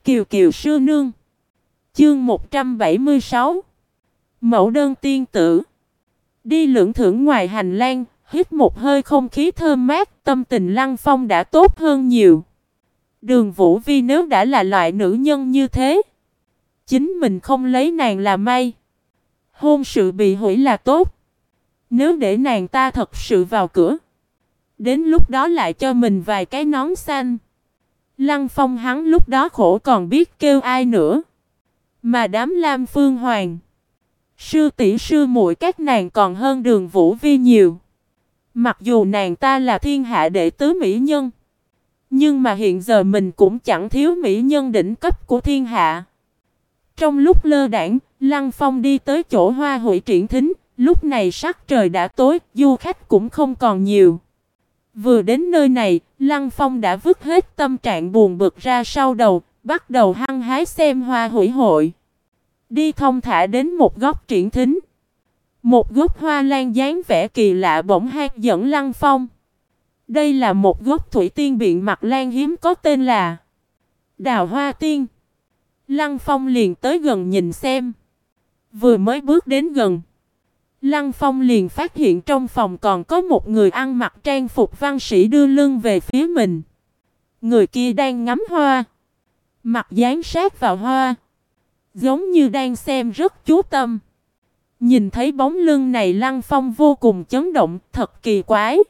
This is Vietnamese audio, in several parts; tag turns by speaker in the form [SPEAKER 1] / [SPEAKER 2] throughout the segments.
[SPEAKER 1] Kiều Kiều sư nương. Chương 176. Mẫu đơn tiên tử. Đi lượn thưởng ngoài hành lang, hít một hơi không khí thơm mát, tâm tình Lăng Phong đã tốt hơn nhiều. Đường Vũ Vi nếu đã là loại nữ nhân như thế, chính mình không lấy nàng là may. Hôn sự bị hủy là tốt. Nếu để nàng ta thật sự vào cửa, đến lúc đó lại cho mình vài cái nón xanh, Lăng Phong hắn lúc đó khổ còn biết kêu ai nữa. Mà đám Lam Phương Hoàng, sư tỷ sư muội các nàng còn hơn Đường Vũ Vi nhiều. Mặc dù nàng ta là thiên hạ đệ tứ mỹ nhân, nhưng mà hiện giờ mình cũng chẳng thiếu mỹ nhân đỉnh cấp của thiên hạ. Trong lúc lơ đãng, Lăng Phong đi tới chỗ hoa hủy triển thính. Lúc này sắc trời đã tối, du khách cũng không còn nhiều. Vừa đến nơi này, Lăng Phong đã vứt hết tâm trạng buồn bực ra sau đầu, bắt đầu hăng hái xem hoa hủy hội. Đi thong thả đến một góc triển thính. Một gốc hoa lan dáng vẻ kỳ lạ bỗng hấp dẫn Lăng Phong. Đây là một gốc thủy tiên biện mặt lan hiếm có tên là Đào Hoa Tiên. Lăng Phong liền tới gần nhìn xem. Vừa mới bước đến gần, Lăng Phong liền phát hiện trong phòng còn có một người ăn mặc trang phục văn sĩ đưa lưng về phía mình. Người kia đang ngắm hoa, mặt dán sát vào hoa, giống như đang xem rất chú tâm. Nhìn thấy bóng lưng này, Lăng Phong vô cùng chấn động, thật kỳ quái.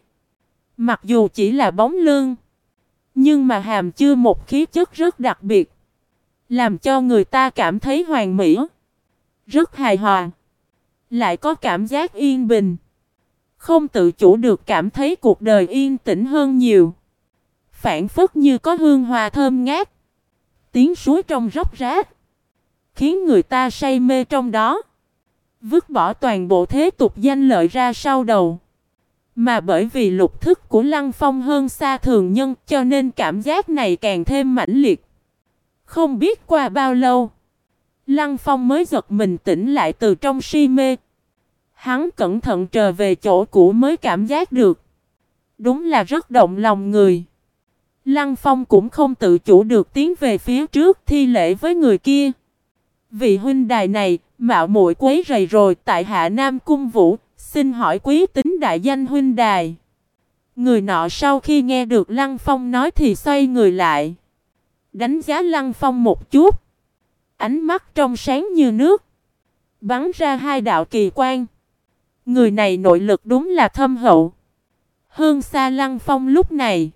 [SPEAKER 1] Mặc dù chỉ là bóng lưng, nhưng mà hàm chứa một khí chất rất đặc biệt, làm cho người ta cảm thấy hoàn mỹ, rất hài hòa, lại có cảm giác yên bình. Không tự chủ được cảm thấy cuộc đời yên tĩnh hơn nhiều. Phảng phất như có hương hoa thơm ngát, tiếng suối trong róc rách, khiến người ta say mê trong đó. Vứt bỏ toàn bộ thế tục danh lợi ra sau đầu. Mà bởi vì lục thức của Lăng Phong hơn xa thường nhân, cho nên cảm giác này càng thêm mãnh liệt. Không biết qua bao lâu, Lăng Phong mới giật mình tỉnh lại từ trong si mê. Hắn cẩn thận trở về chỗ cũ mới cảm giác được. Đúng là rất động lòng người. Lăng Phong cũng không tự chủ được tiến về phía trước thi lễ với người kia. Vị huynh đài này, mạo muội quấy rầy rồi, tại hạ Nam Cung Vũ, xin hỏi quý tính đại danh huynh đài. Người nọ sau khi nghe được Lăng Phong nói thì xoay người lại, đánh giá Lăng Phong một chút. Ánh mắt trong sáng như nước, bắn ra hai đạo kỳ quang. Người này nội lực đúng là thâm hậu, hơn xa Lăng Phong lúc này.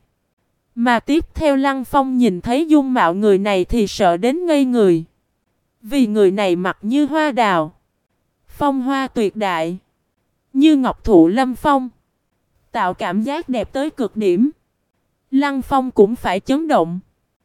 [SPEAKER 1] Mà tiếp theo Lăng Phong nhìn thấy dung mạo người này thì sợ đến ngây người. Vì người này mặt như hoa đào, phong hoa tuyệt đại, như ngọc thụ lâm phong, tạo cảm giác đẹp tới cực điểm. Lăng Phong cũng phải chấn động.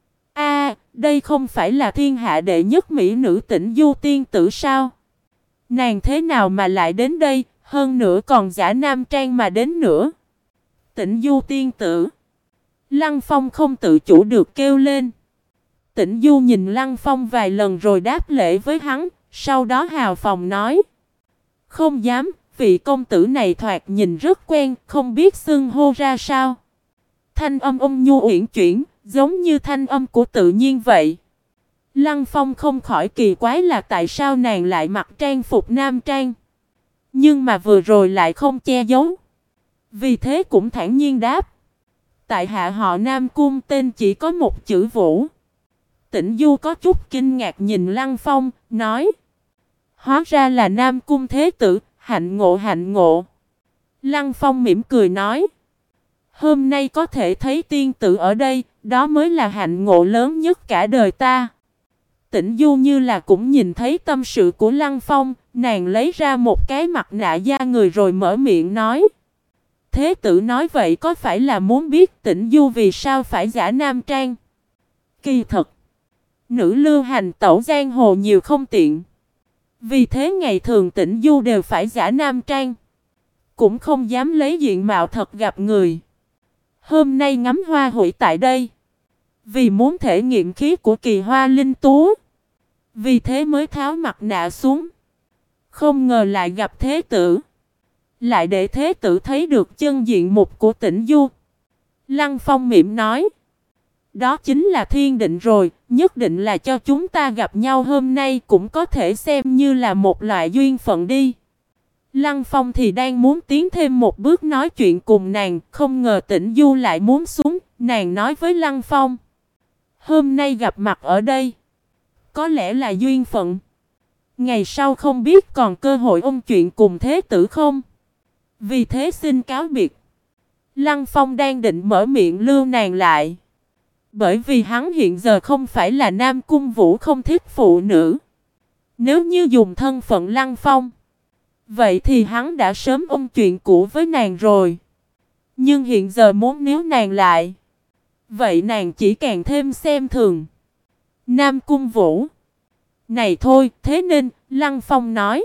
[SPEAKER 1] Đây không phải là thiên hạ đệ nhất mỹ nữ Tĩnh Du tiên tử sao? Nàng thế nào mà lại đến đây, hơn nữa còn giả nam trang mà đến nữa? Tĩnh Du tiên tử. Lăng Phong không tự chủ được kêu lên. Tĩnh Du nhìn Lăng Phong vài lần rồi đáp lễ với hắn, sau đó hào phóng nói: không dám, vị công tử này thoạt nhìn rất quen, không biết xưng hô ra sao. Thanh âm ôn nhu uyển chuyển, giống như thanh âm của tự nhiên vậy. Lăng Phong không khỏi kỳ quái là tại sao nàng lại mặc trang phục nam trang, nhưng mà vừa rồi lại không che giấu. Vì thế cũng thản nhiên đáp: tại hạ họ Nam Cung, tên chỉ có một chữ Vũ. Tĩnh Du có chút kinh ngạc nhìn Lăng Phong, nói: hóa ra là Nam Cung thế tử, hạnh ngộ hạnh ngộ. Lăng Phong mỉm cười nói: hôm nay có thể thấy tiên tử ở đây, đó mới là hạnh ngộ lớn nhất cả đời ta. Tĩnh Du như là cũng nhìn thấy tâm sự của Lăng Phong, nàng lấy ra một cái mặt nạ da người rồi mở miệng nói: thế tử nói vậy có phải là muốn biết Tĩnh Du vì sao phải giả nam trang? Kỳ thật, nữ lưu hành tẩu giang hồ nhiều không tiện. Vì thế ngày thường Tĩnh Du đều phải giả nam trang, cũng không dám lấy diện mạo thật gặp người. Hôm nay ngắm hoa hủy tại đây, vì muốn thể nghiệm khí của kỳ hoa linh tú, vì thế mới tháo mặt nạ xuống. Không ngờ lại gặp thế tử, lại để thế tử thấy được chân diện mục của Tĩnh Du. Lăng Phong mỉm nói: đó chính là thiên định rồi, nhất định là cho chúng ta gặp nhau hôm nay, cũng có thể xem như là một loại duyên phận đi. Lăng Phong thì đang muốn tiến thêm một bước nói chuyện cùng nàng, không ngờ Tĩnh Du lại muốn xuống. Nàng nói với Lăng Phong: hôm nay gặp mặt ở đây, có lẽ là duyên phận. Ngày sau không biết còn cơ hội ôn chuyện cùng thế tử không? Vì thế xin cáo biệt. Lăng Phong đang định mở miệng lưu nàng lại, bởi vì hắn hiện giờ không phải là Nam Cung Vũ không thích phụ nữ. Nếu như dùng thân phận Lăng Phong, vậy thì hắn đã sớm ôn chuyện cũ với nàng rồi. Nhưng hiện giờ muốn níu nàng lại, vậy nàng chỉ càng thêm xem thường Nam Cung Vũ. Này thôi, thế nên Lăng Phong nói: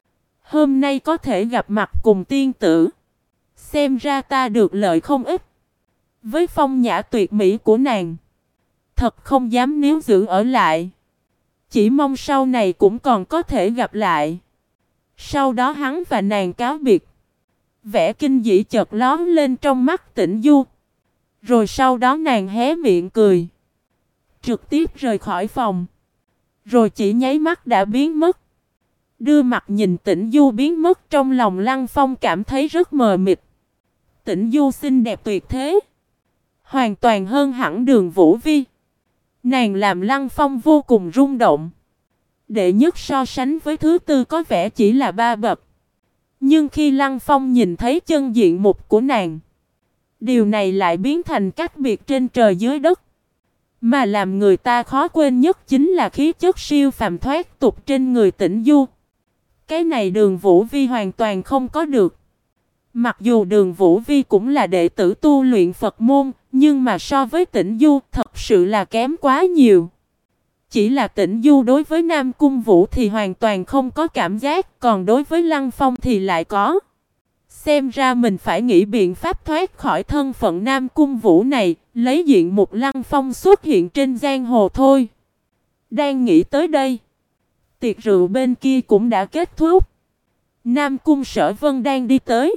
[SPEAKER 1] hôm nay có thể gặp mặt cùng tiên tử, xem ra ta được lợi không ít. Với phong nhã tuyệt mỹ của nàng, thật không dám níu giữ ở lại. Chỉ mong sau này cũng còn có thể gặp lại. Sau đó hắn và nàng cáo biệt. Vẻ kinh dị chợt lóe lên trong mắt Tĩnh Du. Rồi sau đó nàng hé miệng cười, trực tiếp rời khỏi phòng. Rồi chỉ nháy mắt đã biến mất. Đưa mặt nhìn Tĩnh Du biến mất, trong lòng Lăng Phong cảm thấy rất mờ mịt. Tĩnh Du xinh đẹp tuyệt thế, hoàn toàn hơn hẳn Đường Vũ Vi. Nàng làm Lăng Phong vô cùng rung động. Đệ nhất so sánh với thứ tư có vẻ chỉ là 3 bậc. Nhưng khi Lăng Phong nhìn thấy chân diện mục của nàng, điều này lại biến thành cách biệt trên trời dưới đất. Mà làm người ta khó quên nhất chính là khí chất siêu phàm thoát tục trên người Tĩnh Du. Cái này Đường Vũ Vi hoàn toàn không có được. Mặc dù Đường Vũ Vi cũng là đệ tử tu luyện Phật môn, nhưng mà so với Tĩnh Du thật sự là kém quá nhiều. Chỉ là Tĩnh Du đối với Nam Cung Vũ thì hoàn toàn không có cảm giác, còn đối với Lăng Phong thì lại có. Xem ra mình phải nghĩ biện pháp thoát khỏi thân phận Nam Cung Vũ này, lấy diện một Lăng Phong xuất hiện trên giang hồ thôi. Đang nghĩ tới đây, tiệc rượu bên kia cũng đã kết thúc. Nam Cung Sở Vân đang đi tới.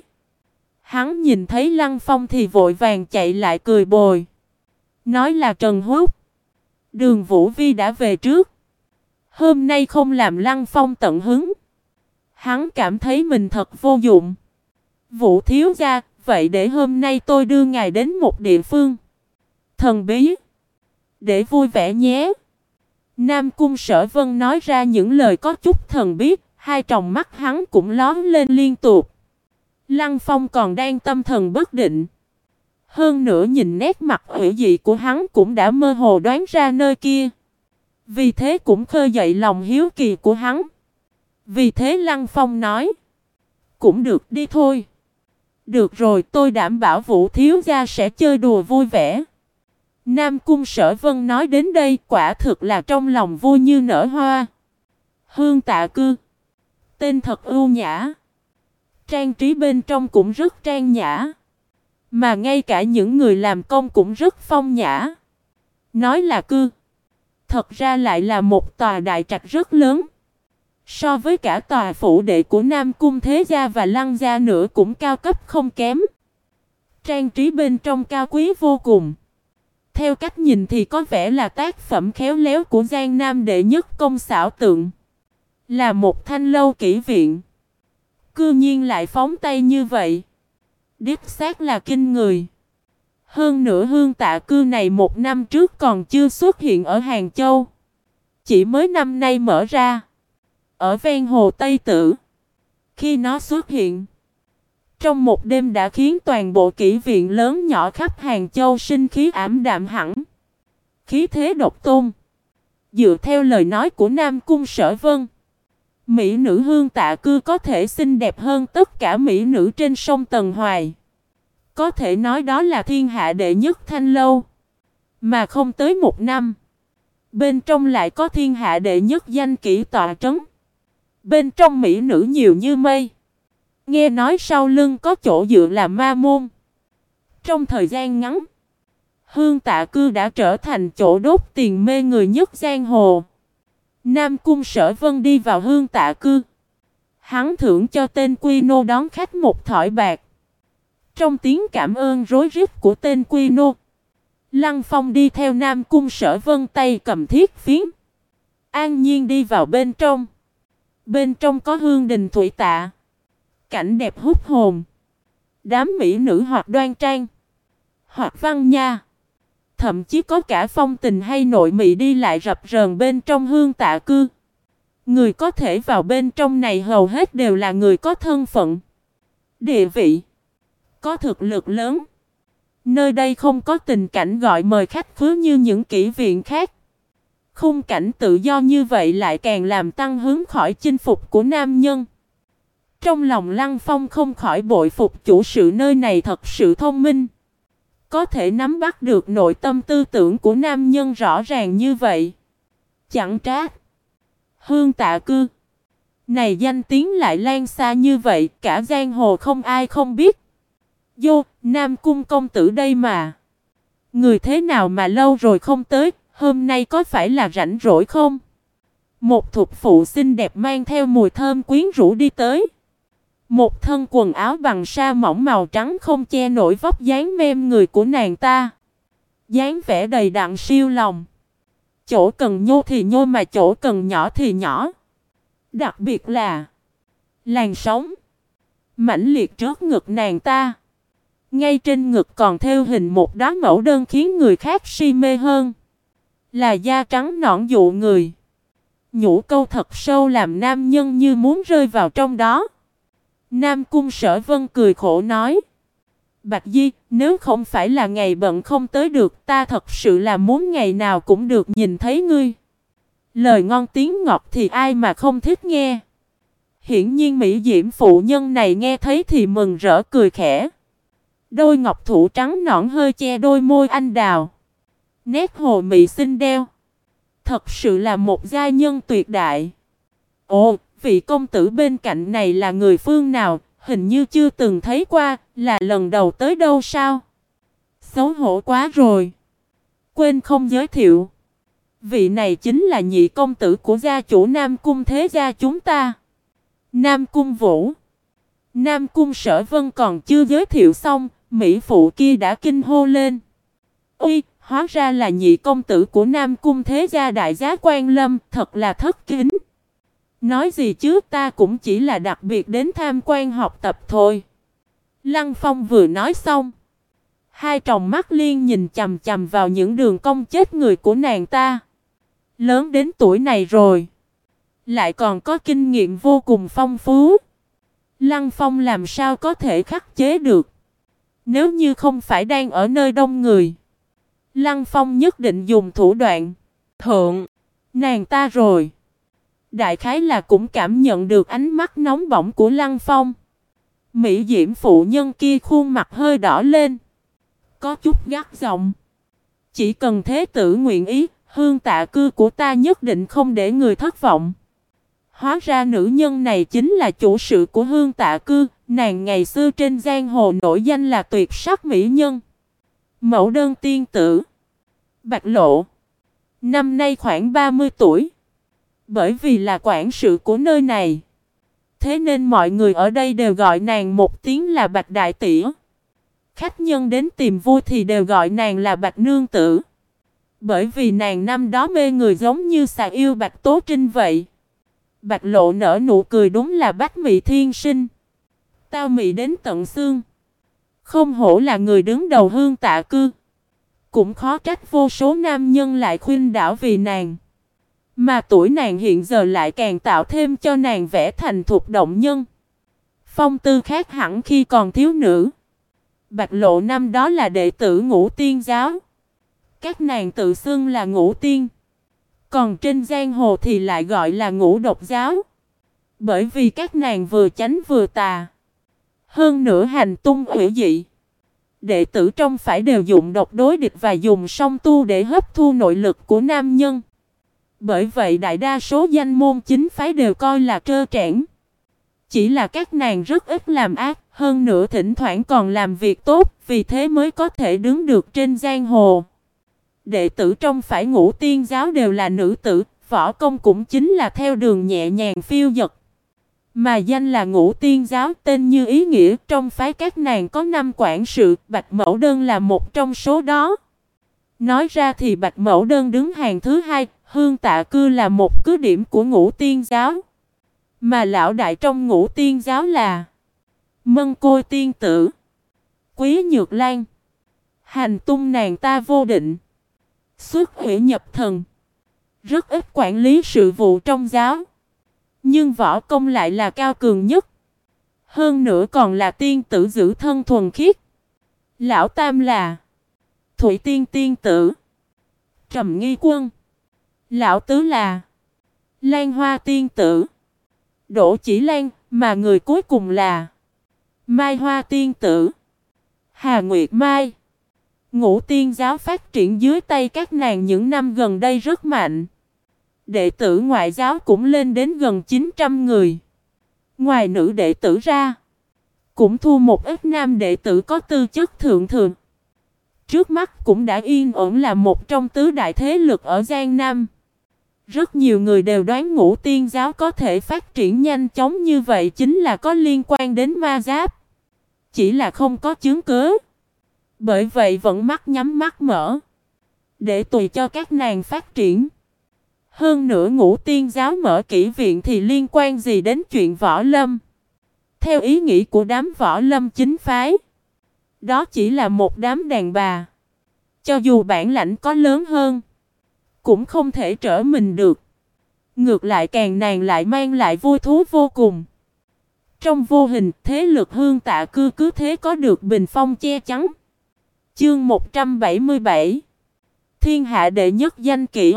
[SPEAKER 1] Hắn nhìn thấy Lăng Phong thì vội vàng chạy lại cười bồi. Nói là Trần Húc, Đường Vũ Vi đã về trước. Hôm nay không làm Lăng Phong tận hứng. Hắn cảm thấy mình thật vô dụng. Vũ thiếu gia, vậy để hôm nay tôi đưa ngài đến một địa phương thần bí, để vui vẻ nhé. Nam Cung Sở Vân nói ra những lời có chút thần bí, hai tròng mắt hắn cũng lóe lên liên tục. Lăng Phong còn đang tâm thần bất định. Hơn nữa nhìn nét mặt hủy dị của hắn cũng đã mơ hồ đoán ra nơi kia. Vì thế cũng khơi dậy lòng hiếu kỳ của hắn. Vì thế Lăng Phong nói: cũng được đi thôi. Được rồi, tôi đảm bảo Vũ thiếu gia sẽ chơi đùa vui vẻ. Nam Cung Sở Vân nói đến đây quả thực là trong lòng vui như nở hoa. Hương Tạ Cư, tên thật ưu nhã. Trang trí bên trong cũng rất trang nhã. Mà ngay cả những người làm công cũng rất phong nhã. Nói là cư, thật ra lại là một tòa đại trạch rất lớn. So với cả tòa phủ đệ của Nam Cung Thế Gia và Lăng Gia nữa cũng cao cấp không kém. Trang trí bên trong cao quý vô cùng. Theo cách nhìn thì có vẻ là tác phẩm khéo léo của Giang Nam đệ nhất công xảo tượng. Là một thanh lâu kỹ viện. Cư nhiên lại phóng tay như vậy. Đích xác là kinh người. Hơn nữa Hương Tạ Cư này một năm trước còn chưa xuất hiện ở Hàng Châu. Chỉ mới năm nay mở ra. Ở ven hồ Tây Tử. Khi nó xuất hiện, trong một đêm đã khiến toàn bộ kỹ viện lớn nhỏ khắp Hàng Châu sinh khí ảm đạm hẳn. Khí thế độc tôn. Dựa theo lời nói của Nam Cung Sở Vân, mỹ nữ Hương Tạ Cư có thể xinh đẹp hơn tất cả mỹ nữ trên sông Tần Hoài. Có thể nói đó là thiên hạ đệ nhất thanh lâu. Mà không tới một năm, bên trong lại có thiên hạ đệ nhất danh kỹ tọa trấn. Bên trong mỹ nữ nhiều như mây. Nghe nói sau lưng có chỗ dựa là ma môn. Trong thời gian ngắn, Hương Tạ Cư đã trở thành chỗ đốt tiền mê người nhất giang hồ. Nam Cung Sở Vân đi vào Hương Tạ Cư. Hắn thưởng cho tên Quy Nô đón khách một thỏi bạc. Trong tiếng cảm ơn rối rít của tên Quy Nô, Lăng Phong đi theo Nam Cung Sở Vân tay cầm thiết phiến. An nhiên đi vào bên trong. Bên trong có hương đình thủy tạ. Cảnh đẹp hút hồn. Đám mỹ nữ hoặc đoan trang, hoặc văn nha. Thậm chí có cả phong tình hay nội mị đi lại rập rờn bên trong hương tạ cư. Người có thể vào bên trong này hầu hết đều là người có thân phận, địa vị, có thực lực lớn. Nơi đây không có tình cảnh gọi mời khách khứa như những kỹ viện khác. Khung cảnh tự do như vậy lại càng làm tăng hứng khỏi chinh phục của nam nhân. Trong lòng Lăng Phong không khỏi bội phục chủ sự nơi này thật sự thông minh. Có thể nắm bắt được nội tâm tư tưởng của nam nhân rõ ràng như vậy. Chẳng trách hương tạ cư này danh tiếng lại lan xa như vậy, cả giang hồ không ai không biết. Vô, Nam Cung công tử đây mà. Người thế nào mà lâu rồi không tới, hôm nay có phải là rảnh rỗi không? Một thục phụ xinh đẹp mang theo mùi thơm quyến rũ đi tới. Một thân quần áo bằng sa mỏng màu trắng không che nổi vóc dáng mem người của nàng ta. Dáng vẻ đầy đặn siêu lòng. Chỗ cần nhô thì nhô mà chỗ cần nhỏ thì nhỏ. Đặc biệt là làn sóng mãnh liệt trước ngực nàng ta. Ngay trên ngực còn thêu hình một đóa mẫu đơn khiến người khác si mê hơn. Là da trắng nõn dụ người. Nhũ câu thật sâu làm nam nhân như muốn rơi vào trong đó. Nam Cung Sở Vân cười khổ nói. Bạch Di, nếu không phải là ngày bận không tới được, ta thật sự là muốn ngày nào cũng được nhìn thấy ngươi. Lời ngon tiếng ngọt thì ai mà không thích nghe. Hiển nhiên mỹ diễm phụ nhân này nghe thấy thì mừng rỡ cười khẽ. Đôi ngọc thủ trắng nõn hơi che đôi môi anh đào. Nét hồ mị xinh đeo. Thật sự là một gia nhân tuyệt đại. Ồ, vị công tử bên cạnh này là người phương nào? Hình như chưa từng thấy qua, là lần đầu tới đâu sao? Xấu hổ quá rồi. Quên không giới thiệu. Vị này chính là nhị công tử của gia chủ Nam Cung thế gia chúng ta. Nam Cung Vũ. Nam Cung Sở Vân còn chưa giới thiệu xong, mỹ phụ kia đã kinh hô lên. Ôi, hóa ra là nhị công tử của Nam Cung thế gia đại giá Quan Lâm, thật là thất kính. Nói gì chứ, ta cũng chỉ là đặc biệt đến tham quan học tập thôi. Lăng Phong vừa nói xong, hai tròng mắt liên nhìn chằm chằm vào những đường cong chết người của nàng ta. Lớn đến tuổi này rồi, lại còn có kinh nghiệm vô cùng phong phú. Lăng Phong làm sao có thể khắc chế được? Nếu như không phải đang ở nơi đông người, Lăng Phong nhất định dùng thủ đoạn thượng nàng ta rồi. Đại khái là cũng cảm nhận được ánh mắt nóng bỏng của Lăng Phong. Mỹ diễm phụ nhân kia khuôn mặt hơi đỏ lên, có chút gắt giọng. Chỉ cần thế tử nguyện ý, hương tạ cư của ta nhất định không để người thất vọng. Hóa ra nữ nhân này chính là chủ sự của hương tạ cư. Nàng ngày xưa trên giang hồ nổi danh là tuyệt sắc mỹ nhân, mẫu đơn tiên tử Bạch Lộ. Năm nay khoảng 30 tuổi. Bởi vì là quản sự của nơi này, thế nên mọi người ở đây đều gọi nàng một tiếng là Bạch Đại Tỉa. Khách nhân đến tìm vui thì đều gọi nàng là Bạch Nương Tử. Bởi vì nàng năm đó mê người giống như xà yêu Bạch Tố Trinh vậy. Bạch Lộ nở nụ cười đúng là bách mị thiên sinh. Tao mị đến tận xương. Không hổ là người đứng đầu hương tạ cư. Cũng khó trách vô số nam nhân lại khuynh đảo vì nàng. Mà tuổi nàng hiện giờ lại càng tạo thêm cho nàng vẻ thành thục động nhân. Phong tư khác hẳn khi còn thiếu nữ. Bạch Lộ năm đó là đệ tử Ngũ Tiên giáo. Các nàng tự xưng là Ngũ Tiên. Còn trên giang hồ thì lại gọi là Ngũ Độc giáo. Bởi vì các nàng vừa chánh vừa tà. Hơn nữa hành tung hủy dị. Đệ tử trong phải đều dụng độc đối địch và dùng song tu để hấp thu nội lực của nam nhân. Bởi vậy đại đa số danh môn chính phái đều coi là trơ trẽn. Chỉ là các nàng rất ít làm ác, hơn nữa thỉnh thoảng còn làm việc tốt, vì thế mới có thể đứng được trên giang hồ. Đệ tử trong phải Ngũ Tiên giáo đều là nữ tử, võ công cũng chính là theo đường nhẹ nhàng phiêu dật. Mà danh là Ngũ Tiên giáo, tên như ý nghĩa, trong phái các nàng có 5 quản sự, Bạch Mẫu Đơn là một trong số đó. Nói ra thì Bạch Mẫu Đơn đứng hàng thứ hai, Hương Tạ Cư là một cứ điểm của Ngũ Tiên giáo. Mà lão đại trong Ngũ Tiên giáo là Mân Côi Tiên Tử, Quý Nhược Lan. Hành tung nàng ta vô định, xuất hủy nhập thần, rất ít quản lý sự vụ trong giáo. Nhưng võ công lại là cao cường nhất. Hơn nữa còn là tiên tử giữ thân thuần khiết. Lão tam là Thủy Tiên Tiên Tử, Trầm Nghi Quân. Lão tứ là Lan Hoa Tiên Tử, Đỗ Chỉ Lan. Mà người cuối cùng là Mai Hoa Tiên Tử, Hà Nguyệt Mai. Ngũ Tiên giáo phát triển dưới tay các nàng những năm gần đây rất mạnh. Đệ tử ngoại giáo cũng lên đến gần 900 người. Ngoài nữ đệ tử ra, cũng thu một ít nam đệ tử có tư chất thượng thường. Trước mắt cũng đã yên ổn là một trong tứ đại thế lực ở Giang Nam. Rất nhiều người đều đoán Ngũ Tiên giáo có thể phát triển nhanh chóng như vậy chính là có liên quan đến ma giáp. Chỉ là không có chứng cứ. Bởi vậy vẫn mắt nhắm mắt mở, để tùy cho các nàng phát triển. Hơn nữa Ngũ Tiên giáo mở kỹ viện thì liên quan gì đến chuyện võ lâm? Theo ý nghĩ của đám võ lâm chính phái, đó chỉ là một đám đàn bà. Cho dù bản lãnh có lớn hơn, cũng không thể trở mình được. Ngược lại càng nàng lại mang lại vui thú vô cùng. Trong vô hình, thế lực Hương Tạ Cư cứ thế có được bình phong che chắn. Chương 177 Thiên hạ đệ nhất danh kỹ.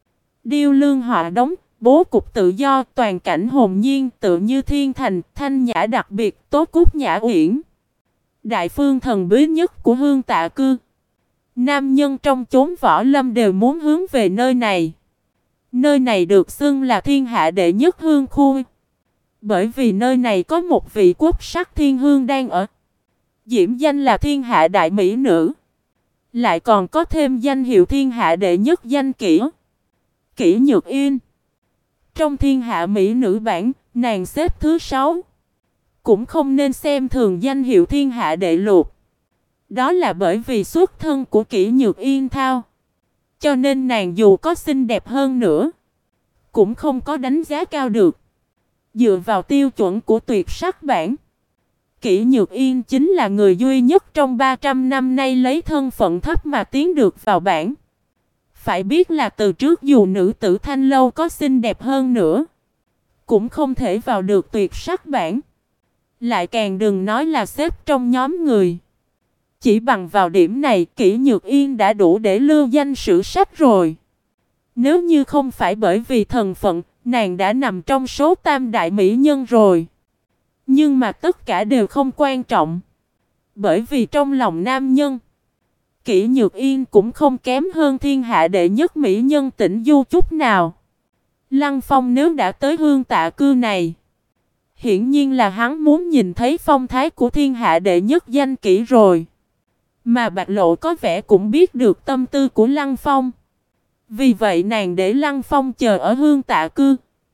[SPEAKER 1] Điêu lương họa đóng, bố cục tự do, toàn cảnh hồn nhiên, tự như thiên thành, thanh nhã đặc biệt, tố cúc nhã uyển. Đại phương thần bí nhất của Hương Tạ Cư. Nam nhân trong chốn võ lâm đều muốn hướng về nơi này. Nơi này được xưng là thiên hạ đệ nhất hương khu. Bởi vì nơi này có một vị quốc sắc thiên hương đang ở. Diễm danh là thiên hạ đại mỹ nữ. Lại còn có thêm danh hiệu thiên hạ đệ nhất danh kỹ. Kỷ Nhược Yên. Trong thiên hạ mỹ nữ bảng, nàng xếp thứ 6. Cũng không nên xem thường danh hiệu thiên hạ đệ lục. Đó là bởi vì xuất thân của Kỷ Nhược Yên thao. Cho nên nàng dù có xinh đẹp hơn nữa, cũng không có đánh giá cao được. Dựa vào tiêu chuẩn của tuyệt sắc bảng, Kỷ Nhược Yên chính là người duy nhất trong 300 năm nay lấy thân phận thấp mà tiến được vào bảng. Phải biết là từ trước dù nữ tử Thanh Lâu có xinh đẹp hơn nữa, cũng không thể vào được tuyệt sắc bảng. Lại càng đừng nói là xếp trong nhóm người. Chỉ bằng vào điểm này, Kỷ Nhược Yên đã đủ để lưu danh sử sách rồi. Nếu như không phải bởi vì thần phận, nàng đã nằm trong số tam đại mỹ nhân rồi. Nhưng mà tất cả đều không quan trọng. Bởi vì trong lòng nam nhân, Kỷ Nhược Yên cũng không kém hơn thiên hạ đệ nhất mỹ nhân Tĩnh Du chút nào. Lăng Phong nếu đã tới Hương Tạ Cư này, hiển nhiên là hắn muốn nhìn thấy phong thái của thiên hạ đệ nhất danh kỹ rồi. Mà Bạch Lộ có vẻ cũng biết được tâm tư của Lăng Phong. Vì vậy nàng để Lăng Phong chờ ở Hương Tạ Cư,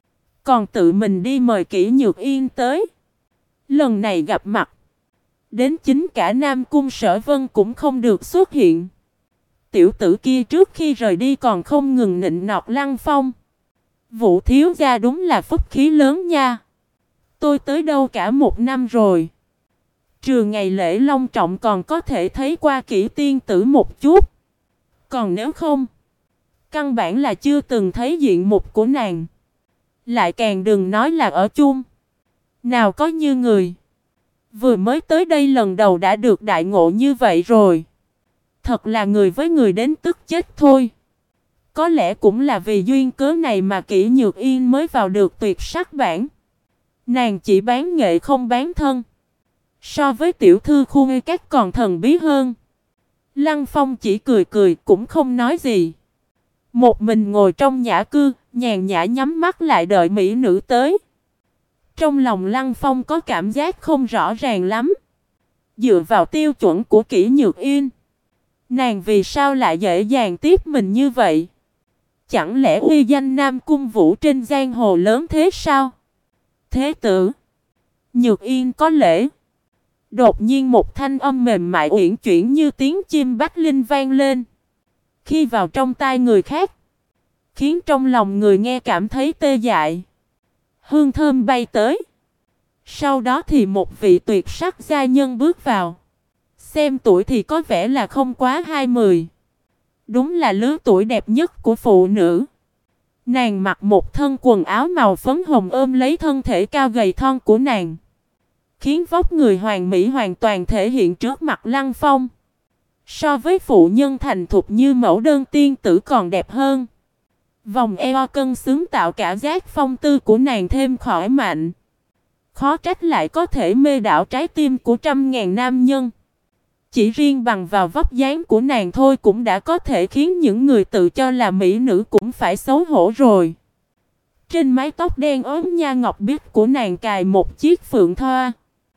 [SPEAKER 1] còn tự mình đi mời Kỷ Nhược Yên tới. Lần này gặp mặt, đến chính cả Nam Cung Sở Vân cũng không được xuất hiện. Tiểu tử kia trước khi rời đi còn không ngừng nịnh nọt Lăng Phong. Vũ thiếu gia đúng là phúc khí lớn nha. Tôi tới đâu cả một năm rồi. Trừ ngày lễ long trọng còn có thể thấy qua Kỷ tiên tử một chút. Còn nếu không, căn bản là chưa từng thấy diện mục của nàng. Lại càng đừng nói là ở chung. Nào có như người vừa mới tới đây lần đầu đã được đại ngộ như vậy rồi. Thật là người với người đến tức chết thôi. Có lẽ cũng là vì duyên cớ này mà Kỷ Nhược Yên mới vào được tuyệt sắc bảng. Nàng chỉ bán nghệ không bán thân. So với tiểu thư khu ngây các còn thần bí hơn. Lăng Phong chỉ cười cười cũng không nói gì. Một mình ngồi trong nhã cư, nhàn nhã nhắm mắt lại đợi mỹ nữ tới. Trong lòng Lăng Phong có cảm giác không rõ ràng lắm. Dựa vào tiêu chuẩn của Kỷ Nhược Yên, nàng vì sao lại dễ dàng tiếp mình như vậy? Chẳng lẽ uy danh Nam Cung Vũ trên giang hồ lớn thế sao? Thế tử, Nhược Yên có lễ. Đột nhiên một thanh âm mềm mại uyển chuyển như tiếng chim bắc linh vang lên, khi vào trong tai người khác, khiến trong lòng người nghe cảm thấy tê dại. Hương thơm bay tới. Sau đó thì một vị tuyệt sắc gia nhân bước vào. Xem tuổi thì có vẻ là không quá 20. Đúng là lứa tuổi đẹp nhất của phụ nữ. Nàng mặc một thân quần áo màu phấn hồng ôm lấy thân thể cao gầy thon của nàng, khiến vóc người hoàn mỹ hoàn toàn thể hiện trước mặt Lăng Phong. So với phụ nhân thành thục như mẫu đơn tiên tử còn đẹp hơn. Vòng eo cân xứng tạo cả giác phong tư của nàng thêm khỏi mạnh. Khó trách lại có thể mê đảo trái tim của trăm ngàn nam nhân. Chỉ riêng bằng vào vóc dáng của nàng thôi cũng đã có thể khiến những người tự cho là mỹ nữ cũng phải xấu hổ rồi. Trên mái tóc đen ốm nha ngọc biếc của nàng cài một chiếc phượng thoa.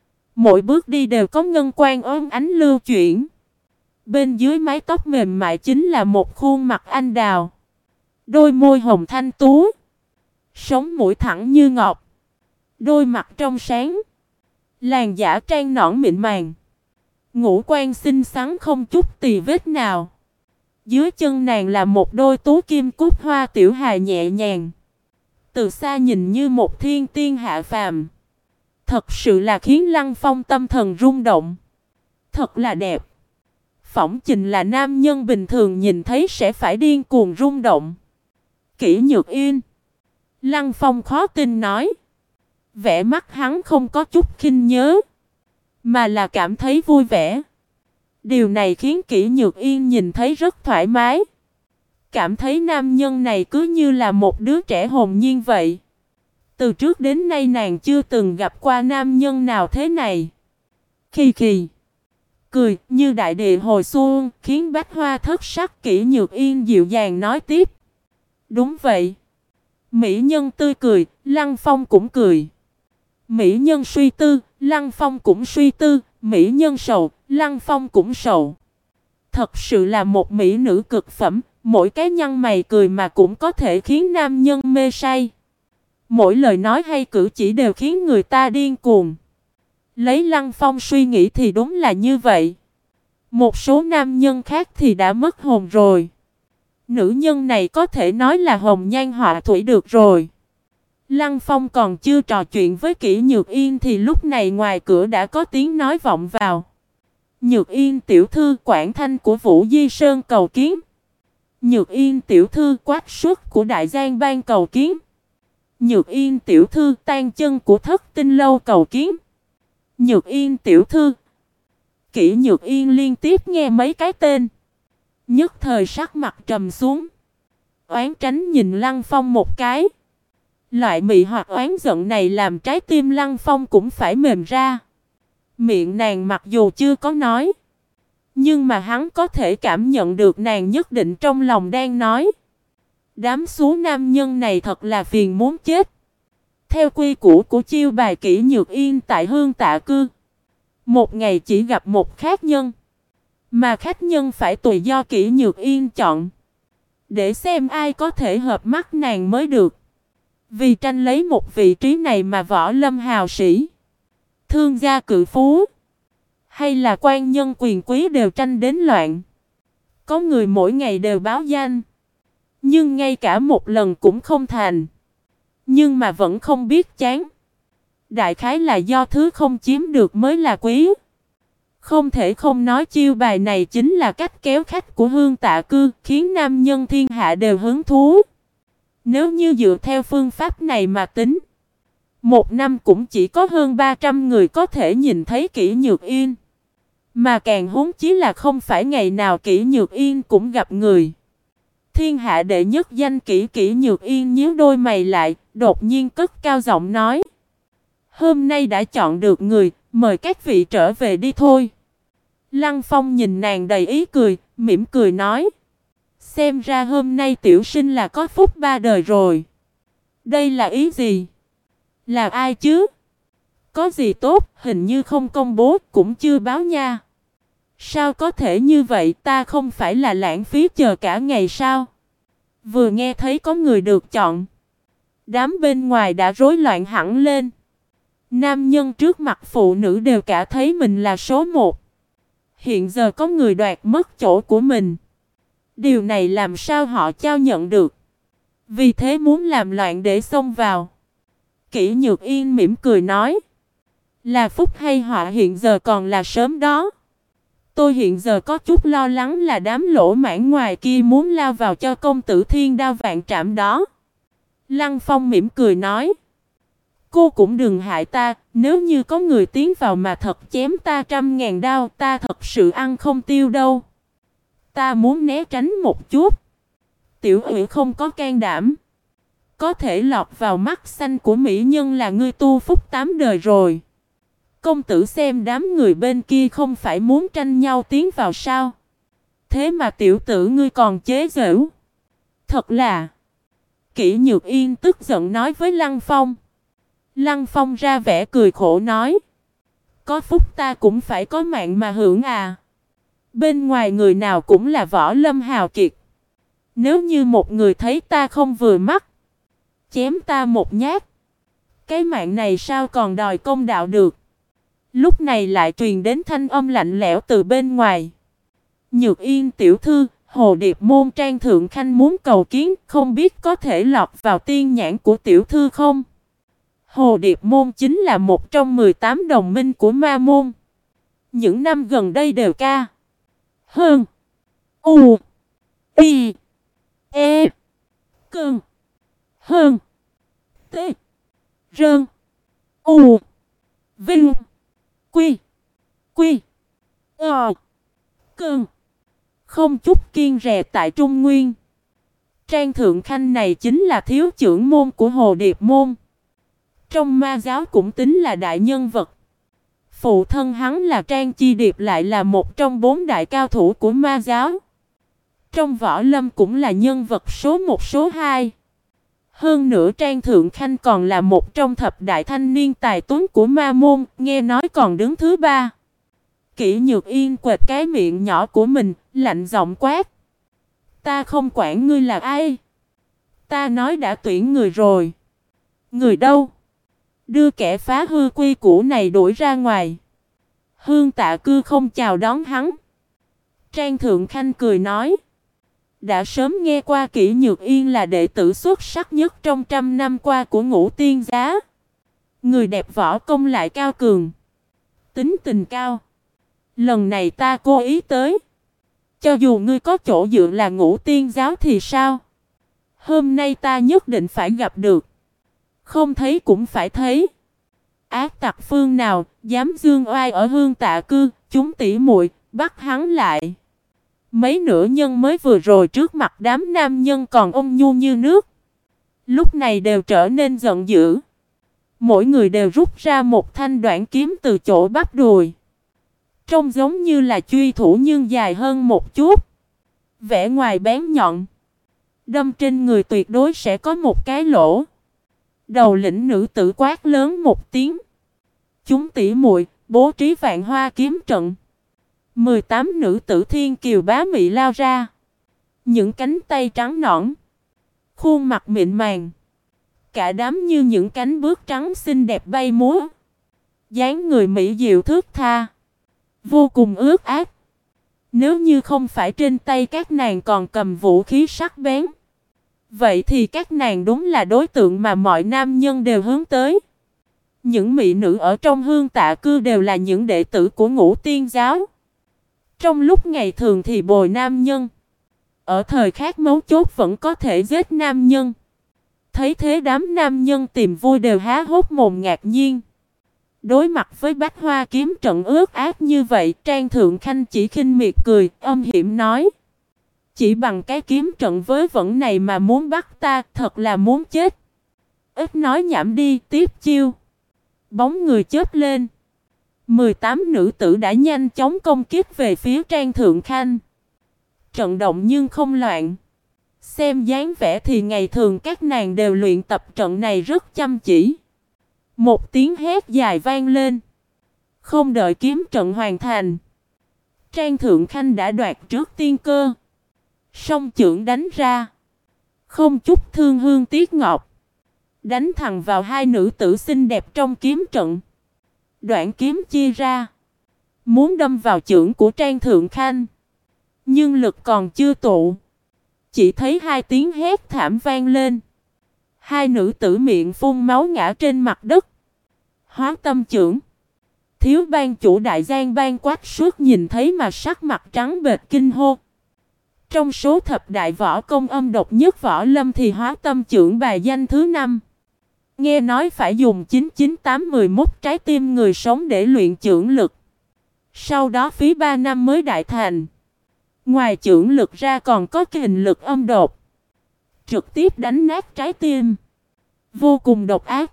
[SPEAKER 1] Mỗi bước đi đều có ngân quan ốm ánh lưu chuyển. Bên dưới mái tóc mềm mại chính là một khuôn mặt anh đào. Đôi môi hồng thanh tú. Sống mũi thẳng như ngọc. Đôi mặt trong sáng. Làn da trang nõn mịn màng. Ngũ quan xinh xắn không chút tì vết nào. Dưới chân nàng là một đôi tú kim cúc hoa tiểu hài nhẹ nhàng. Từ xa nhìn như một thiên tiên hạ phàm. Thật sự là khiến Lăng Phong tâm thần rung động. Thật là đẹp. Phỏng chừng là nam nhân bình thường nhìn thấy sẽ phải điên cuồng rung động. Kỷ Nhược Yên. Lăng Phong khó tin nói. Vẻ mắt hắn không có chút khinh nhớ, mà là cảm thấy vui vẻ. Điều này khiến Kỷ Nhược Yên nhìn thấy rất thoải mái. Cảm thấy nam nhân này cứ như là một đứa trẻ hồn nhiên vậy. Từ trước đến nay nàng chưa từng gặp qua nam nhân nào thế này. Khì khì. Cười như đại địa hồi xuân, khiến bách hoa thất sắc. Kỷ Nhược Yên dịu dàng nói tiếp. Đúng vậy. Mỹ nhân tươi cười, Lăng Phong cũng cười. Mỹ nhân suy tư, Lăng Phong cũng suy tư. Mỹ nhân sầu, Lăng Phong cũng sầu. Thật sự là một mỹ nữ cực phẩm. Mỗi cái nhăn mày cười mà cũng có thể khiến nam nhân mê say. Mỗi lời nói hay cử chỉ đều khiến người ta điên cuồng. Lấy Lăng Phong suy nghĩ thì đúng là như vậy. Một số nam nhân khác thì đã mất hồn rồi. Nữ nhân này có thể nói là hồng nhan họa thủy được rồi. Lăng Phong còn chưa trò chuyện với Kỷ Nhược Yên thì lúc này ngoài cửa đã có tiếng nói vọng vào. Nhược Yên tiểu thư, Quản Thanh của Vũ Di Sơn cầu kiến. Nhược Yên tiểu thư, Quách Xuất của Đại Giang Bang cầu kiến. Nhược Yên tiểu thư, Tan Chân của Thất Tinh Lâu cầu kiến. Nhược Yên tiểu thư. Kỷ Nhược Yên liên tiếp nghe mấy cái tên, nhất thời sắc mặt trầm xuống, oán tránh nhìn Lăng Phong một cái. Loại mị hoặc oán giận này làm trái tim Lăng Phong cũng phải mềm ra. Miệng nàng mặc dù chưa có nói, nhưng mà hắn có thể cảm nhận được nàng nhất định trong lòng đang nói. Đám số nam nhân này thật là phiền muốn chết. Theo quy củ của chiêu bài Kỷ Nhược Yên tại Hương Tạ Cư, một ngày chỉ gặp một khách nhân, mà khách nhân phải tùy do Kỷ Nhược Yên chọn, để xem ai có thể hợp mắt nàng mới được. Vì tranh lấy một vị trí này mà võ lâm hào sĩ, thương gia cự phú, hay là quan nhân quyền quý đều tranh đến loạn. Có người mỗi ngày đều báo danh, nhưng ngay cả một lần cũng không thành. Nhưng mà vẫn không biết chán. Đại khái là do thứ không chiếm được mới là quý. Không thể không nói chiêu bài này chính là cách kéo khách của Hương Tạ Cư, khiến nam nhân thiên hạ đều hứng thú. Nếu như dựa theo phương pháp này mà tính, một năm cũng chỉ có hơn 300 người có thể nhìn thấy Kỷ Nhược Yên. Mà càng huống chí là không phải ngày nào Kỷ Nhược Yên cũng gặp người. Thiên hạ đệ nhất danh Kỷ Nhược Yên nhíu đôi mày lại, đột nhiên cất cao giọng nói. Hôm nay đã chọn được người, mời các vị trở về đi thôi. Lăng Phong nhìn nàng đầy ý cười, mỉm cười nói. Xem ra hôm nay tiểu sinh là có phúc ba đời rồi. Đây là ý gì? Là ai chứ? Có gì tốt, hình như không công bố, cũng chưa báo nha. Sao có thể như vậy, ta không phải là lãng phí chờ cả ngày sao? Vừa nghe thấy có người được chọn, đám bên ngoài đã rối loạn hẳn lên. Nam nhân trước mặt phụ nữ đều cả thấy mình là số một. Hiện giờ có người đoạt mất chỗ của mình. Điều này làm sao họ trao nhận được. Vì thế muốn làm loạn để xông vào. Kỷ Nhược Yên mỉm cười nói. Là phúc hay họa hiện giờ còn là sớm đó. Tôi hiện giờ có chút lo lắng là đám lỗ mãng ngoài kia muốn lao vào cho công tử thiên đao vạn trảm đó. Lăng Phong mỉm cười nói. Cô cũng đừng hại ta, nếu như có người tiến vào mà thật chém ta 100.000 đao, ta thật sự ăn không tiêu đâu. Ta muốn né tránh một chút. Tiểu Uyển không có can đảm. Có thể lọt vào mắt xanh của mỹ nhân là ngươi tu phúc 8 đời rồi. Công tử xem đám người bên kia không phải muốn tranh nhau tiến vào sao? Thế mà tiểu tử ngươi còn chế giễu. Thật là. Kỷ Nhược Yên tức giận nói với Lăng Phong. Lăng Phong ra vẻ cười khổ nói. Có phúc ta cũng phải có mạng mà hưởng à. Bên ngoài người nào cũng là võ lâm hào kiệt. Nếu như một người thấy ta không vừa mắt, chém ta một nhát, cái mạng này sao còn đòi công đạo được. Lúc này lại truyền đến thanh âm lạnh lẽo từ bên ngoài. Nhược Yên tiểu thư, Hồ Điệp môn Trang Thượng Khanh muốn cầu kiến, không biết có thể lọt vào tiên nhãn của tiểu thư không? Hồ Điệp môn chính là một trong 18 đồng minh của ma môn. Những năm gần đây đều ca. Hơn. U. Y. E. Cơn. Hơn. T. Rơn. U. Vinh. Quy. Quy. Ờ. Cơn. Không chút kiêng rè tại Trung Nguyên. Trang Thượng Khanh này chính là thiếu trưởng môn của Hồ Điệp môn. Trong ma giáo cũng tính là đại nhân vật. Phụ thân hắn là Trang Chi Điệp lại là một trong 4 đại cao thủ của ma giáo. Trong võ lâm cũng là nhân vật số 1 số 2. Hơn nữa Trang Thượng Khanh còn là một trong thập đại thanh niên tài tuấn của ma môn, nghe nói còn đứng thứ 3. Kỷ Nhược Yên quệt cái miệng nhỏ của mình, lạnh giọng quát. Ta không quản ngươi là ai. Ta nói đã tuyển người rồi. Người đâu? Đưa kẻ phá hư quy củ này đuổi ra ngoài. Hương Tạ Cư không chào đón hắn. Trang Thượng Khanh cười nói. Đã sớm nghe qua Kỷ Nhược Yên là đệ tử xuất sắc nhất trong 100 năm qua của Ngũ Tiên Giá. Người đẹp võ công lại cao cường. Tính tình cao. Lần này ta cố ý tới. Cho dù ngươi có chỗ dựa là Ngũ Tiên Giáo thì sao? Hôm nay ta nhất định phải gặp được. Không thấy cũng phải thấy. Ác tặc phương nào dám dương oai ở Hương Tạ Cư, chúng tỉ muội bắt hắn lại. Mấy nữ nhân mới vừa rồi trước mặt đám nam nhân còn ôn nhu như nước, lúc này đều trở nên giận dữ. Mỗi người đều rút ra một thanh đoạn kiếm từ chỗ bắp đùi. Trông giống như là truy thủ nhưng dài hơn một chút. Vẻ ngoài bén nhọn. Đâm trên người tuyệt đối sẽ có một cái lỗ. Đầu lĩnh nữ tử quát lớn một tiếng. Chúng tỉ muội bố trí vạn hoa kiếm trận. 18 nữ tử thiên kiều bá mị lao ra. Những cánh tay trắng nõn, khuôn mặt mịn màng, cả đám như những cánh bước trắng xinh đẹp bay múa. Dáng người mỹ diệu thướt tha, vô cùng ướt át. Nếu như không phải trên tay các nàng còn cầm vũ khí sắc bén, vậy thì các nàng đúng là đối tượng mà mọi nam nhân đều hướng tới. Những mỹ nữ ở trong Hương Tạ Cư đều là những đệ tử của Ngũ Tiên Giáo. Trong lúc ngày thường thì bồi nam nhân, ở thời khắc mấu chốt vẫn có thể giết nam nhân. Thấy thế đám nam nhân tìm vui đều há hốc mồm ngạc nhiên. Đối mặt với bách hoa kiếm trận ướt át như vậy, Trang Thượng Khanh chỉ khinh miệt cười, âm hiểm nói. Chỉ bằng cái kiếm trận vớ vẩn này mà muốn bắt ta, thật là muốn chết. Ít nói nhảm đi, tiếp chiêu. Bóng người chớp lên. 18 nữ tử đã nhanh chóng công kích về phía Trang Thượng Khanh. Trận động nhưng không loạn. Xem dáng vẻ thì ngày thường các nàng đều luyện tập trận này rất chăm chỉ. Một tiếng hét dài vang lên. Không đợi kiếm trận hoàn thành, Trang Thượng Khanh đã đoạt trước tiên cơ. Song chưởng đánh ra, không chút thương hương tiếc ngọc, đánh thẳng vào hai nữ tử xinh đẹp trong kiếm trận. Đoạn kiếm chia ra, muốn đâm vào chưởng của Trang Thượng Khanh. Nhưng lực còn chưa tụ, Chỉ thấy hai tiếng hét thảm vang lên. Hai nữ tử miệng phun máu ngã trên mặt đất. Hóa Tâm Chưởng. Thiếu ban chủ Đại Giang Bang Quách Suốt nhìn thấy mà sắc mặt trắng bệch kinh hô. Trong số thập đại võ công âm độc nhất võ lâm thì Hóa Tâm Chưởng bài danh thứ 5. Nghe nói phải dùng 99811 trái tim người sống để luyện chưởng lực. Sau đó phí 3 năm mới đại thành. Ngoài chưởng lực ra còn có kình lực âm độc. Trực tiếp đánh nát trái tim. Vô cùng độc ác.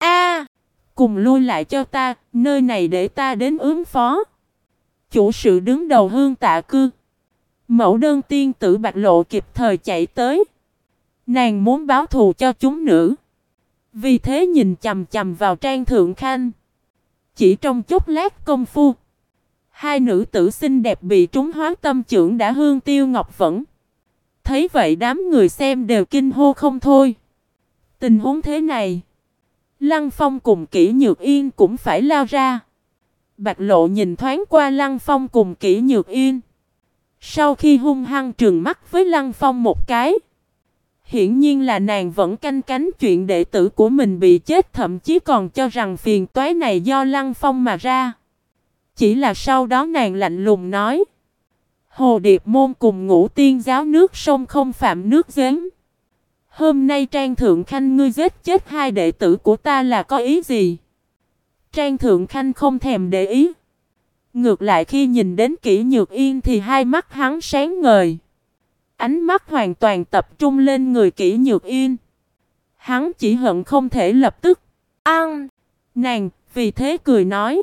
[SPEAKER 1] Cùng lui lại cho ta, nơi này để ta đến ứng phó. Chủ sự đứng đầu Hương Tạ Cư. Mẫu đơn tiên tử Bạch Lộ kịp thời chạy tới. Nàng muốn báo thù cho chúng nữ. Vì thế nhìn chằm chằm vào Trang Thượng Khanh. Chỉ trong chốc lát công phu, hai nữ tử xinh đẹp bị trúng Hóa Tâm Chưởng đã hương tiêu ngọc vẫn. Thấy vậy đám người xem đều kinh hô không thôi. Tình huống thế này, Lăng Phong cùng Kỷ Nhược Yên cũng phải lao ra. Bạch Lộ nhìn thoáng qua Lăng Phong cùng Kỷ Nhược Yên. Sau khi hung hăng trừng mắt với Lăng Phong một cái, hiển nhiên là nàng vẫn canh cánh chuyện đệ tử của mình bị chết, thậm chí còn cho rằng phiền toái này do Lăng Phong mà ra. Chỉ là sau đó nàng lạnh lùng nói: Hồ Điệp môn cùng Ngũ Tiên giáo nước sông không phạm nước giếng. Hôm nay Trang Thượng Khanh ngươi giết chết hai đệ tử của ta là có ý gì? Trang Thượng Khanh không thèm để ý. Ngược lại khi nhìn đến Kỷ Nhược Yên thì hai mắt hắn sáng ngời. Ánh mắt hoàn toàn tập trung lên người Kỷ Nhược Yên. Hắn chỉ hận không thể lập tức ăn nàng, vì thế cười nói: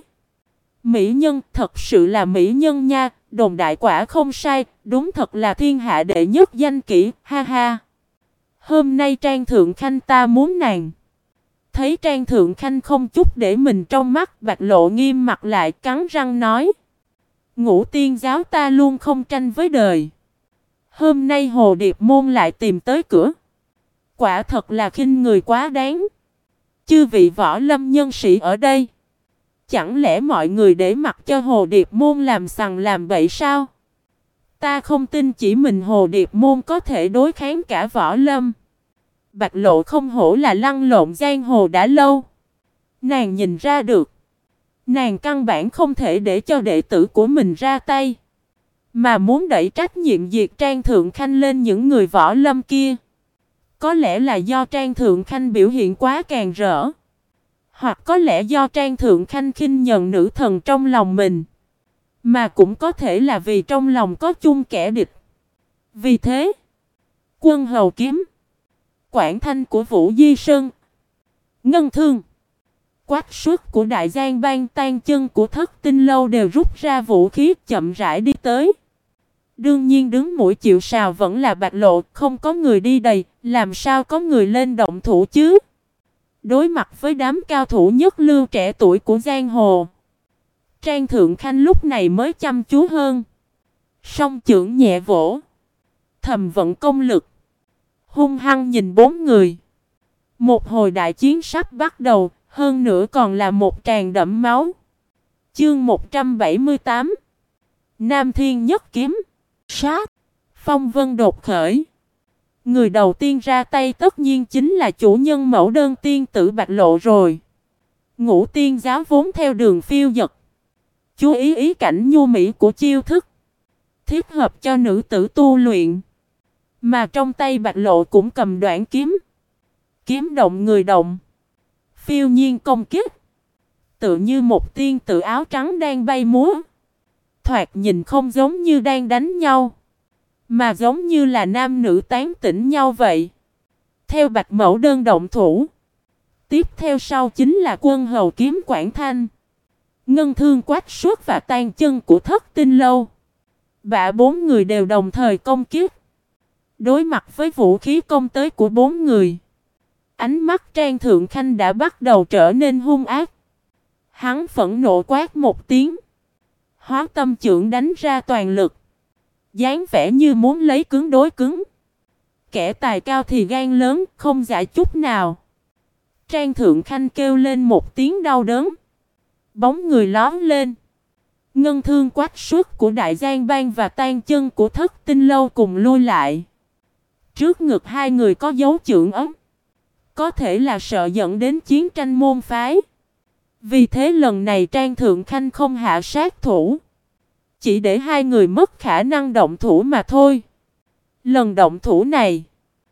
[SPEAKER 1] Mỹ nhân, thật sự là mỹ nhân nha, đồn đại quả không sai, đúng thật là thiên hạ đệ nhất danh kỹ, ha ha. Hôm nay Trang Thượng Khanh ta muốn nàng. Thấy Trang Thượng Khanh không chút để mình trong mắt, Bạch Lộ nghiêm mặt lại cắn răng nói: Ngũ Tiên giáo ta luôn không tranh với đời. Hôm nay Hồ Điệp môn lại tìm tới cửa. Quả thật là khinh người quá đáng. Chư vị võ lâm nhân sĩ ở đây, chẳng lẽ mọi người để mặc cho Hồ Điệp môn làm sằng làm bậy sao? Ta không tin chỉ mình Hồ Điệp môn có thể đối kháng cả võ lâm. Bạch Lộ không hổ là lăn lộn giang hồ đã lâu. Nàng nhìn ra được, nàng căn bản không thể để cho đệ tử của mình ra tay, mà muốn đẩy trách nhiệm diệt Trang Thượng Khanh lên những người võ lâm kia. Có lẽ là do Trang Thượng Khanh biểu hiện quá càng rỡ, hoặc có lẽ do Trang Thượng Khanh khinh nhờn nữ thần trong lòng mình, mà cũng có thể là vì trong lòng có chung kẻ địch. Vì thế, Quân Hầu Kiếm, Quảng Thanh của Vũ Di Sơn, Ngân Thương, Quách Suốt của Đại Giang Bang, Tan Chân của Thất Tinh Lâu đều rút ra vũ khí chậm rãi đi tới. Đương nhiên đứng mũi chịu sào vẫn là Bạch Lộ, không có người đi đầy, làm sao có người lên động thủ chứ? Đối mặt với đám cao thủ nhất lưu trẻ tuổi của giang hồ, Trang Thượng Khanh lúc này mới chăm chú hơn. Song chưởng nhẹ vỗ, thầm vận công lực, hung hăng nhìn bốn người. Một hồi đại chiến sắp bắt đầu, hơn nữa còn là một tràng đẫm máu. Chương 178 Nam Thiên Nhất Kiếm Sát. Phong vân đột khởi. Người đầu tiên ra tay tất nhiên chính là chủ nhân mẫu đơn tiên tử Bạch Lộ rồi. Ngũ Tiên giáo vốn theo đường phiêu dật, chú ý cảnh nhu mỹ của chiêu thức, thích hợp cho nữ tử tu luyện. Mà trong tay Bạch Lộ cũng cầm đoạn kiếm. Kiếm động người động, phiêu nhiên công kích, tựa như một tiên tử áo trắng đang bay múa. Thoạt nhìn không giống như đang đánh nhau, mà giống như là nam nữ tán tỉnh nhau vậy. Theo Bạch Mẫu đơn động thủ, tiếp theo sau chính là Quân Hầu Kiếm Quảng Thanh, Ngân Thương Quách Suốt và Tan Chân của Thất Tinh Lâu. Bốn người đều đồng thời công kích. Đối mặt với vũ khí công tới của bốn người, ánh mắt Trang Thượng Khanh đã bắt đầu trở nên hung ác. Hắn phẫn nộ quát một tiếng, Hóa Tâm Chưởng đánh ra toàn lực, dáng vẻ như muốn lấy cứng đối cứng. Kẻ tài cao thì gan lớn, không giả chút nào. Trang Thượng Khanh kêu lên một tiếng đau đớn, bóng người lóm lên. Ngân Thương Quách Suốt của Đại Giang Bang và Tan Chân của Thất Tinh Lâu cùng lui lại. trước ngực hai người có dấu chưởng ấm. Có thể là sợ dẫn đến chiến tranh môn phái. Vì thế lần này Trang Thượng Khanh không hạ sát thủ. Chỉ để hai người mất khả năng động thủ mà thôi. Lần động thủ này,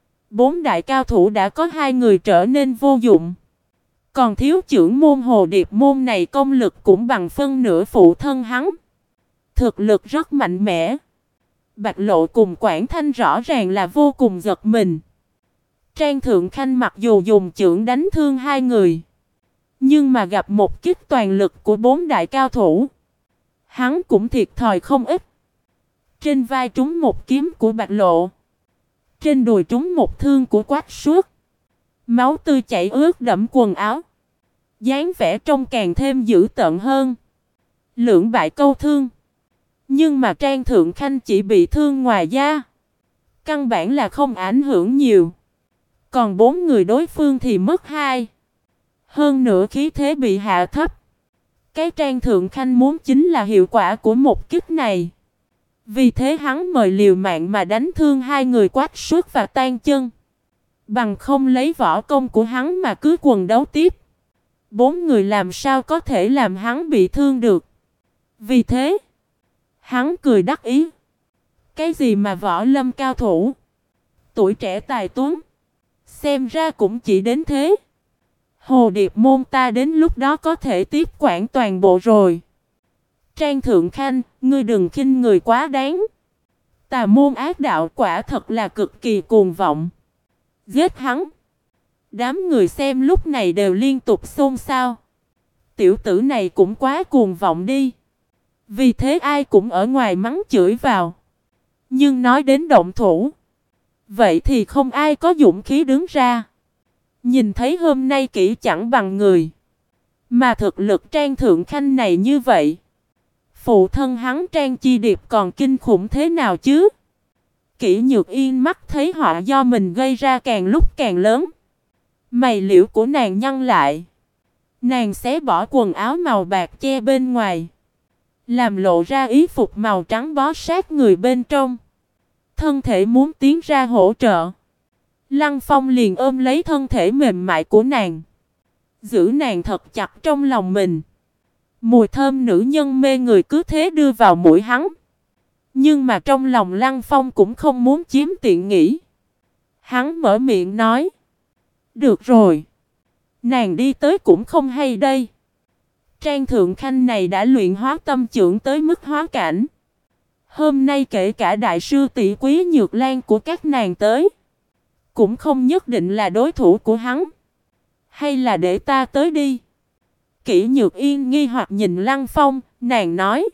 [SPEAKER 1] 4 đại cao thủ đã có 2 người trở nên vô dụng. Còn thiếu chưởng môn Hồ Điệp môn này công lực cũng bằng phân nửa phụ thân hắn. Thực lực rất mạnh mẽ. Bạch Lộ cùng Quảng Thanh rõ ràng là vô cùng giật mình. Trang Thượng Khanh mặc dù dùng chưởng đánh thương 2 người, nhưng mà gặp một kích toàn lực của 4 đại cao thủ, hắn cũng thiệt thòi không ít. Trên vai trúng một kiếm của Bạch Lộ, trên đùi trúng một thương của Quách Suốt. Máu tươi chảy ướt đẫm quần áo, dáng vẻ trông càng thêm dữ tợn hơn. Lưỡng bại câu thương. Nhưng mà Trang Thượng Khanh chỉ bị thương ngoài da, căn bản là không ảnh hưởng nhiều. Còn 4 người đối phương thì mất 2. Hơn nữa khí thế bị hạ thấp. Cái Trang Thượng Khanh muốn chính là hiệu quả của một kích này. Vì thế hắn mời liều mạng mà đánh thương 2 người Quách Suốt và Tan Chân. Bằng không lấy võ công của hắn mà cứ quần đấu tiếp, 4 người làm sao có thể làm hắn bị thương được. Vì thế, hắn cười đắc ý. Cái gì mà võ lâm cao thủ, tuổi trẻ tài tuấn, xem ra cũng chỉ đến thế. Hồ Điệp môn ta đến lúc đó có thể tiếp quản toàn bộ rồi. Trang Thượng Khanh, ngươi đừng khinh người quá đáng. Tà môn ác đạo quả thật là cực kỳ cuồng vọng. Giết hắn. Đám người xem lúc này đều liên tục xôn xao. Tiểu tử này cũng quá cuồng vọng đi. Vì thế ai cũng ở ngoài mắng chửi vào. Nhưng nói đến động thủ, vậy thì không ai có dũng khí đứng ra. Nhìn thấy hôm nay kỹ chẳng bằng người, mà thực lực Trang Thượng Khanh này như vậy, phụ thân hắn Trang Chi Điệp còn kinh khủng thế nào chứ? Kỷ Nhược Yên mắt thấy họa do mình gây ra càng lúc càng lớn. Mày liễu của nàng nhăn lại. Nàng xé bỏ quần áo màu bạc che bên ngoài, làm lộ ra y phục màu trắng bó sát người bên trong. Thân thể muốn tiến ra hỗ trợ. Lăng Phong liền ôm lấy thân thể mềm mại của nàng, giữ nàng thật chặt trong lòng mình. Mùi thơm nữ nhân mê người cứ thế đưa vào mũi hắn. Nhưng mà trong lòng Lăng Phong cũng không muốn chiếm tiện nghi. Hắn mở miệng nói: được rồi, nàng đi tới cũng không hay đây. Trang Thượng Khanh này đã luyện hóa tâm chưởng tới mức hóa cảnh. Hôm nay kể cả đại sư tỷ Quý Nhược Lan của các nàng tới, cũng không nhất định là đối thủ của hắn. Hay là để ta tới đi? Kỷ Nhược Yên nghi hoặc nhìn Lăng Phong, nàng nói: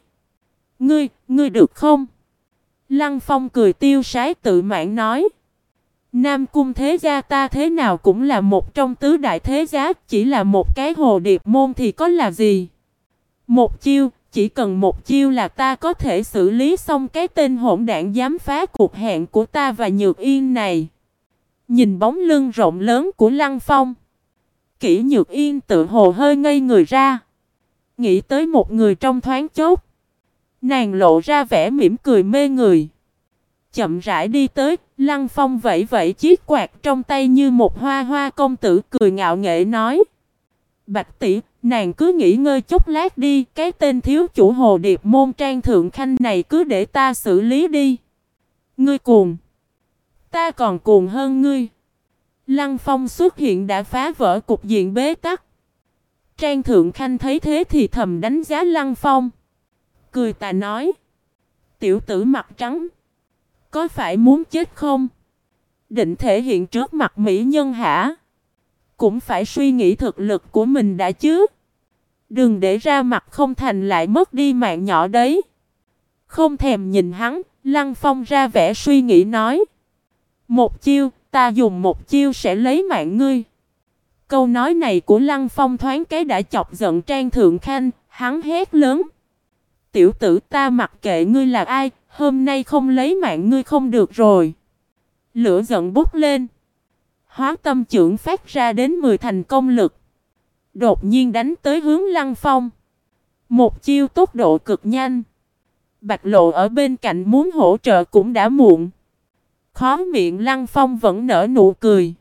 [SPEAKER 1] Ngươi được không? Lăng Phong cười tiêu sái tự mãn nói: Nam Cung thế gia ta thế nào cũng là một trong tứ đại thế gia, chỉ là một cái Hồ Điệp môn thì có là gì? Một chiêu, chỉ cần một chiêu là ta có thể xử lý xong cái tên hỗn đản dám phá cuộc hẹn của ta và Nhược Yên này. Nhìn bóng lưng rộng lớn của Lăng Phong, Kỷ Nhược Yên tự hồ hơi ngây người ra. Nghĩ tới một người trong thoáng chốc, nàng lộ ra vẻ mỉm cười mê người. Chậm rãi đi tới, Lăng Phong vẫy vẫy chiếc quạt trong tay như một hoa hoa công tử, cười ngạo nghễ nói: Bạch tỷ, nàng cứ nghỉ ngơi chút lát đi, cái tên thiếu chủ Hồ Điệp môn Trang Thượng Khanh này cứ để ta xử lý đi. Ngươi cuồng, ta còn cuồng hơn ngươi. Lăng Phong xuất hiện đã phá vỡ cục diện bế tắc. Trang Thượng Khanh thấy thế thì thầm đánh giá Lăng Phong, cười tà nói: tiểu tử mặt trắng, có phải muốn chết không? Định thể hiện trước mặt mỹ nhân hả? Cũng phải suy nghĩ thực lực của mình đã chứ. Đừng để ra mặt không thành lại mất đi mạng nhỏ đấy. Không thèm nhìn hắn, Lăng Phong ra vẻ suy nghĩ nói: một chiêu, ta dùng một chiêu sẽ lấy mạng ngươi. Câu nói này của Lăng Phong thoáng cái đã chọc giận Trang Thượng Khanh, hắn hét lớn: tiểu tử, ta mặc kệ ngươi là ai, hôm nay không lấy mạng ngươi không được rồi. Lửa giận bốc lên, hóa tâm chưởng phát ra đến 10 thành công lực, đột nhiên đánh tới hướng Lăng Phong. Một chiêu tốc độ cực nhanh. Bạch Lộ ở bên cạnh muốn hỗ trợ cũng đã muộn. Khóe miệng Lăng Phong vẫn nở nụ cười.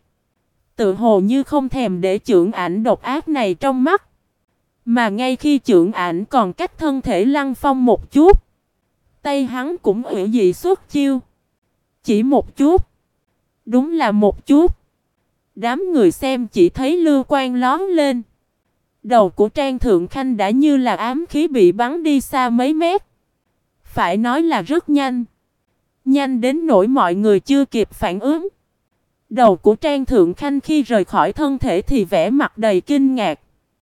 [SPEAKER 1] Tự hồ như không thèm để chưởng ảnh độc ác này trong mắt. Mà ngay khi chưởng ảnh còn cách thân thể Lăng Phong một chút, tay hắn cũng ủy dị xuất chiêu. Chỉ một chút. Đúng là một chút. Đám người xem chỉ thấy lưu quang lóe lên. Đầu của Trang Thượng Khanh đã như là ám khí bị bắn đi xa mấy mét. Phải nói là rất nhanh. Nhanh đến nỗi mọi người chưa kịp phản ứng. Đầu của Trang Thượng Khanh khi rời khỏi thân thể thì vẻ mặt đầy kinh ngạc.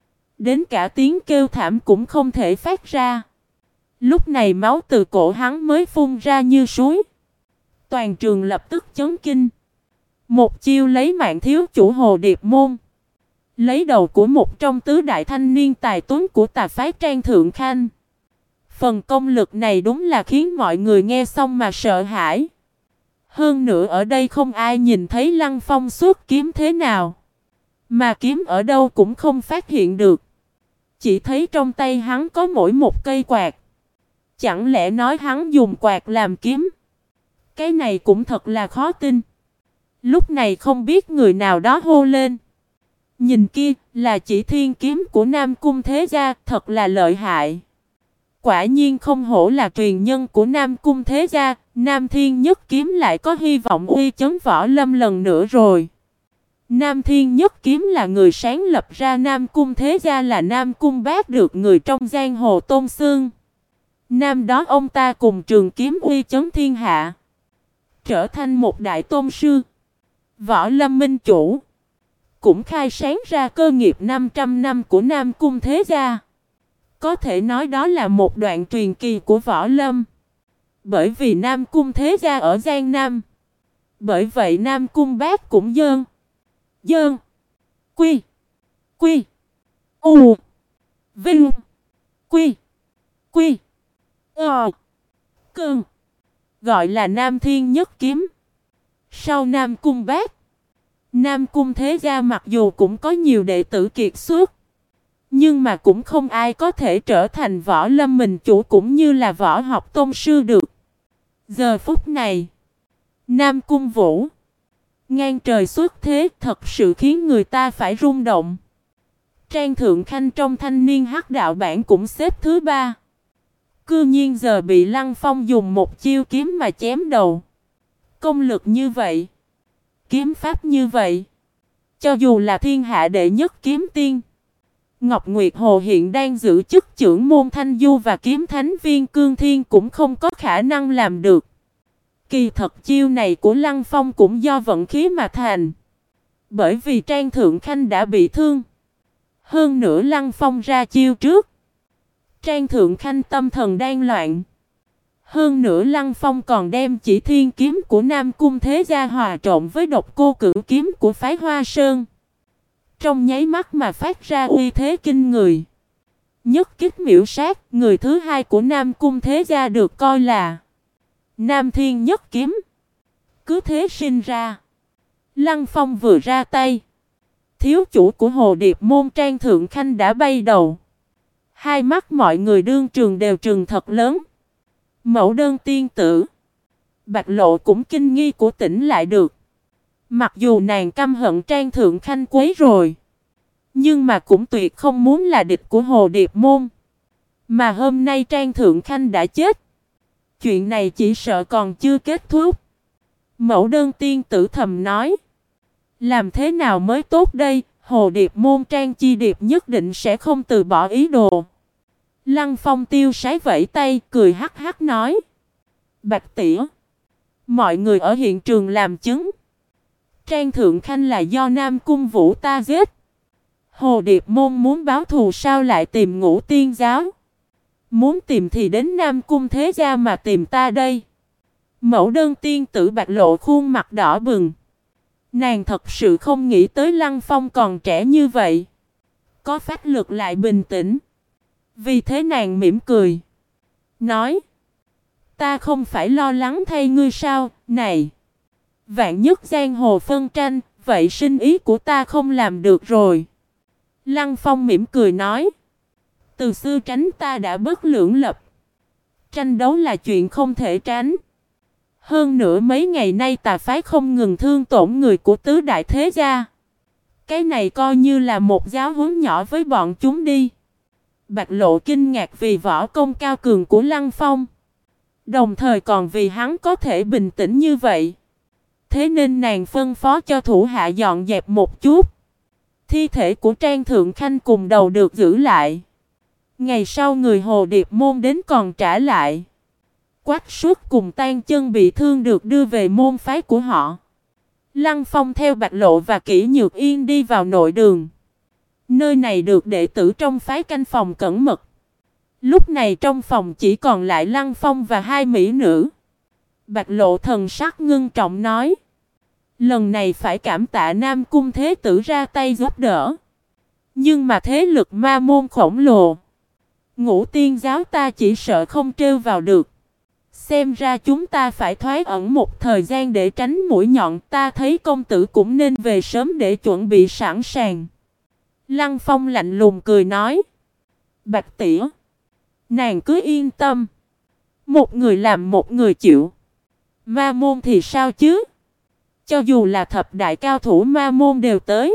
[SPEAKER 1] Đến cả tiếng kêu thảm cũng không thể phát ra. Lúc này máu từ cổ hắn mới phun ra như suối. Toàn trường lập tức chấn kinh. Một chiêu lấy mạng thiếu chủ Hồ Điệp Môn. Lấy đầu của một trong tứ đại thanh niên tài tuấn của tà phái Trang Thượng Khanh. Phần công lực này đúng là khiến mọi người nghe xong mà sợ hãi. Hơn nữa ở đây không ai nhìn thấy Lăng Phong xuất kiếm thế nào. Mà kiếm ở đâu cũng không phát hiện được. Chỉ thấy trong tay hắn có mỗi một cây quạt. Chẳng lẽ nói hắn dùng quạt làm kiếm? Cái này cũng thật là khó tin. Lúc này không biết người nào đó hô lên. Nhìn kia là chỉ thiên kiếm của Nam Cung Thế Gia, thật là lợi hại. Quả nhiên không hổ là truyền nhân của Nam Cung Thế Gia, Nam Thiên Nhất Kiếm lại có hy vọng uy chấn Võ Lâm lần nữa rồi. Nam Thiên Nhất Kiếm là người sáng lập ra Nam Cung Thế Gia, là Nam Cung Bác được người trong giang hồ tôn xưng. Năm đó ông ta cùng trường kiếm uy chấn thiên hạ, trở thành một đại tôn sư. Võ Lâm Minh Chủ cũng khai sáng ra cơ nghiệp 500 năm của Nam Cung Thế Gia. Có thể nói đó là một đoạn truyền kỳ của Võ Lâm. Bởi vì Nam Cung Thế Gia ở Giang Nam, bởi vậy Nam Cung Bác cũng dơn Quy U Vinh Quy Cơn gọi là Nam Thiên Nhất Kiếm. Sau Nam Cung Bác, Nam Cung Thế Gia mặc dù cũng có nhiều đệ tử kiệt xuất, nhưng mà cũng không ai có thể trở thành Võ Lâm Minh Chủ cũng như là võ học tôn sư được. Giờ phút này, Nam Cung Vũ ngang trời xuất thế, thật sự khiến người ta phải rung động. Trang Thượng Khanh trong thanh niên hắc đạo bản cũng xếp thứ 3. Cư nhiên giờ bị Lăng Phong dùng một chiêu kiếm mà chém đầu. Công lực như vậy, kiếm pháp như vậy, cho dù là thiên hạ đệ nhất kiếm tiên Ngọc Nguyệt Hồ hiện đang giữ chức trưởng môn Thanh Du và kiếm thánh viên Cương Thiên cũng không có khả năng làm được. Kỳ thật chiêu này của Lăng Phong cũng do vận khí mà thành. Bởi vì Trang Thượng Khanh đã bị thương. Hơn nữa Lăng Phong ra chiêu trước, Trang Thượng Khanh tâm thần đang loạn. Hơn nữa Lăng Phong còn đem chỉ thiên kiếm của Nam Cung Thế Gia hòa trộn với độc cô cửu kiếm của phái Hoa Sơn. Trong nháy mắt mà phát ra uy thế kinh người. Nhất kích miểu sát, người thứ hai của Nam Cung Thế Gia được coi là Nam Thiên Nhất Kiếm. Cứ thế sinh ra. Lăng Phong vừa ra tay, thiếu chủ của Hồ Điệp Môn Trang Thượng Khanh đã bay đầu. Hai mắt mọi người đương trường đều trừng thật lớn. Mẫu đơn tiên tử Bạch Lộ cũng kinh nghi của tỉnh lại được. Mặc dù nàng căm hận Trang Thượng Khanh quấy rồi, nhưng mà cũng tuyệt không muốn là địch của Hồ Điệp Môn. Mà hôm nay Trang Thượng Khanh đã chết, chuyện này chỉ sợ còn chưa kết thúc. Mẫu đơn tiên tử thầm nói, làm thế nào mới tốt đây? Hồ Điệp Môn Trang Chi Điệp nhất định sẽ không từ bỏ ý đồ. Lăng Phong tiêu sái vẫy tay, cười hắc hắc nói, Bạch tỉa, mọi người ở hiện trường làm chứng, Trang Thượng Khanh là do Nam Cung Vũ ta giết. Hồ Điệp Môn muốn báo thù sao lại tìm Ngũ Tiên Giáo? Muốn tìm thì đến Nam Cung Thế Gia mà tìm ta đây. Mẫu đơn tiên tử Bạch Lộ khuôn mặt đỏ bừng. Nàng thật sự không nghĩ tới Lăng Phong còn trẻ như vậy, có phách lực lại bình tĩnh. Vì thế nàng mỉm cười, nói, ta không phải lo lắng thay ngươi sao? Này, vạn nhất giang hồ phân tranh, vậy sinh ý của ta không làm được rồi. Lăng Phong mỉm cười nói, từ xưa tránh ta đã bất lưỡng lập, tranh đấu là chuyện không thể tránh. Hơn nữa mấy ngày nay tà phái không ngừng thương tổn người của tứ đại thế gia. Cái này coi như là một giáo huấn nhỏ với bọn chúng đi. Bạch Lộ kinh ngạc vì võ công cao cường của Lăng Phong. Đồng thời còn vì hắn có thể bình tĩnh như vậy. Thế nên nàng phân phó cho thủ hạ dọn dẹp một chút. Thi thể của Trang Thượng Khanh cùng đầu được giữ lại. Ngày sau người Hồ Điệp môn đến còn trả lại. Quách Xuất cùng Tan Chân bị thương được đưa về môn phái của họ. Lăng Phong theo Bạch Lộ và Kỷ Nhược Yên đi vào nội đường. Nơi này được đệ tử trong phái canh phòng cẩn mật. Lúc này trong phòng chỉ còn lại Lăng Phong và hai mỹ nữ. Bạch Lộ thần sắc ngưng trọng nói. Lần này phải cảm tạ Nam Cung Thế Tử ra tay giúp đỡ. Nhưng mà thế lực ma môn khổng lồ. Ngũ Tiên giáo ta chỉ sợ không trêu vào được. Xem ra chúng ta phải thoái ẩn một thời gian để tránh mũi nhọn. Ta thấy công tử cũng nên về sớm để chuẩn bị sẵn sàng. Lăng Phong lạnh lùng cười nói. Bạch tỉa, nàng cứ yên tâm. Một người làm một người chịu. Ma môn thì sao chứ? Cho dù là thập đại cao thủ ma môn đều tới.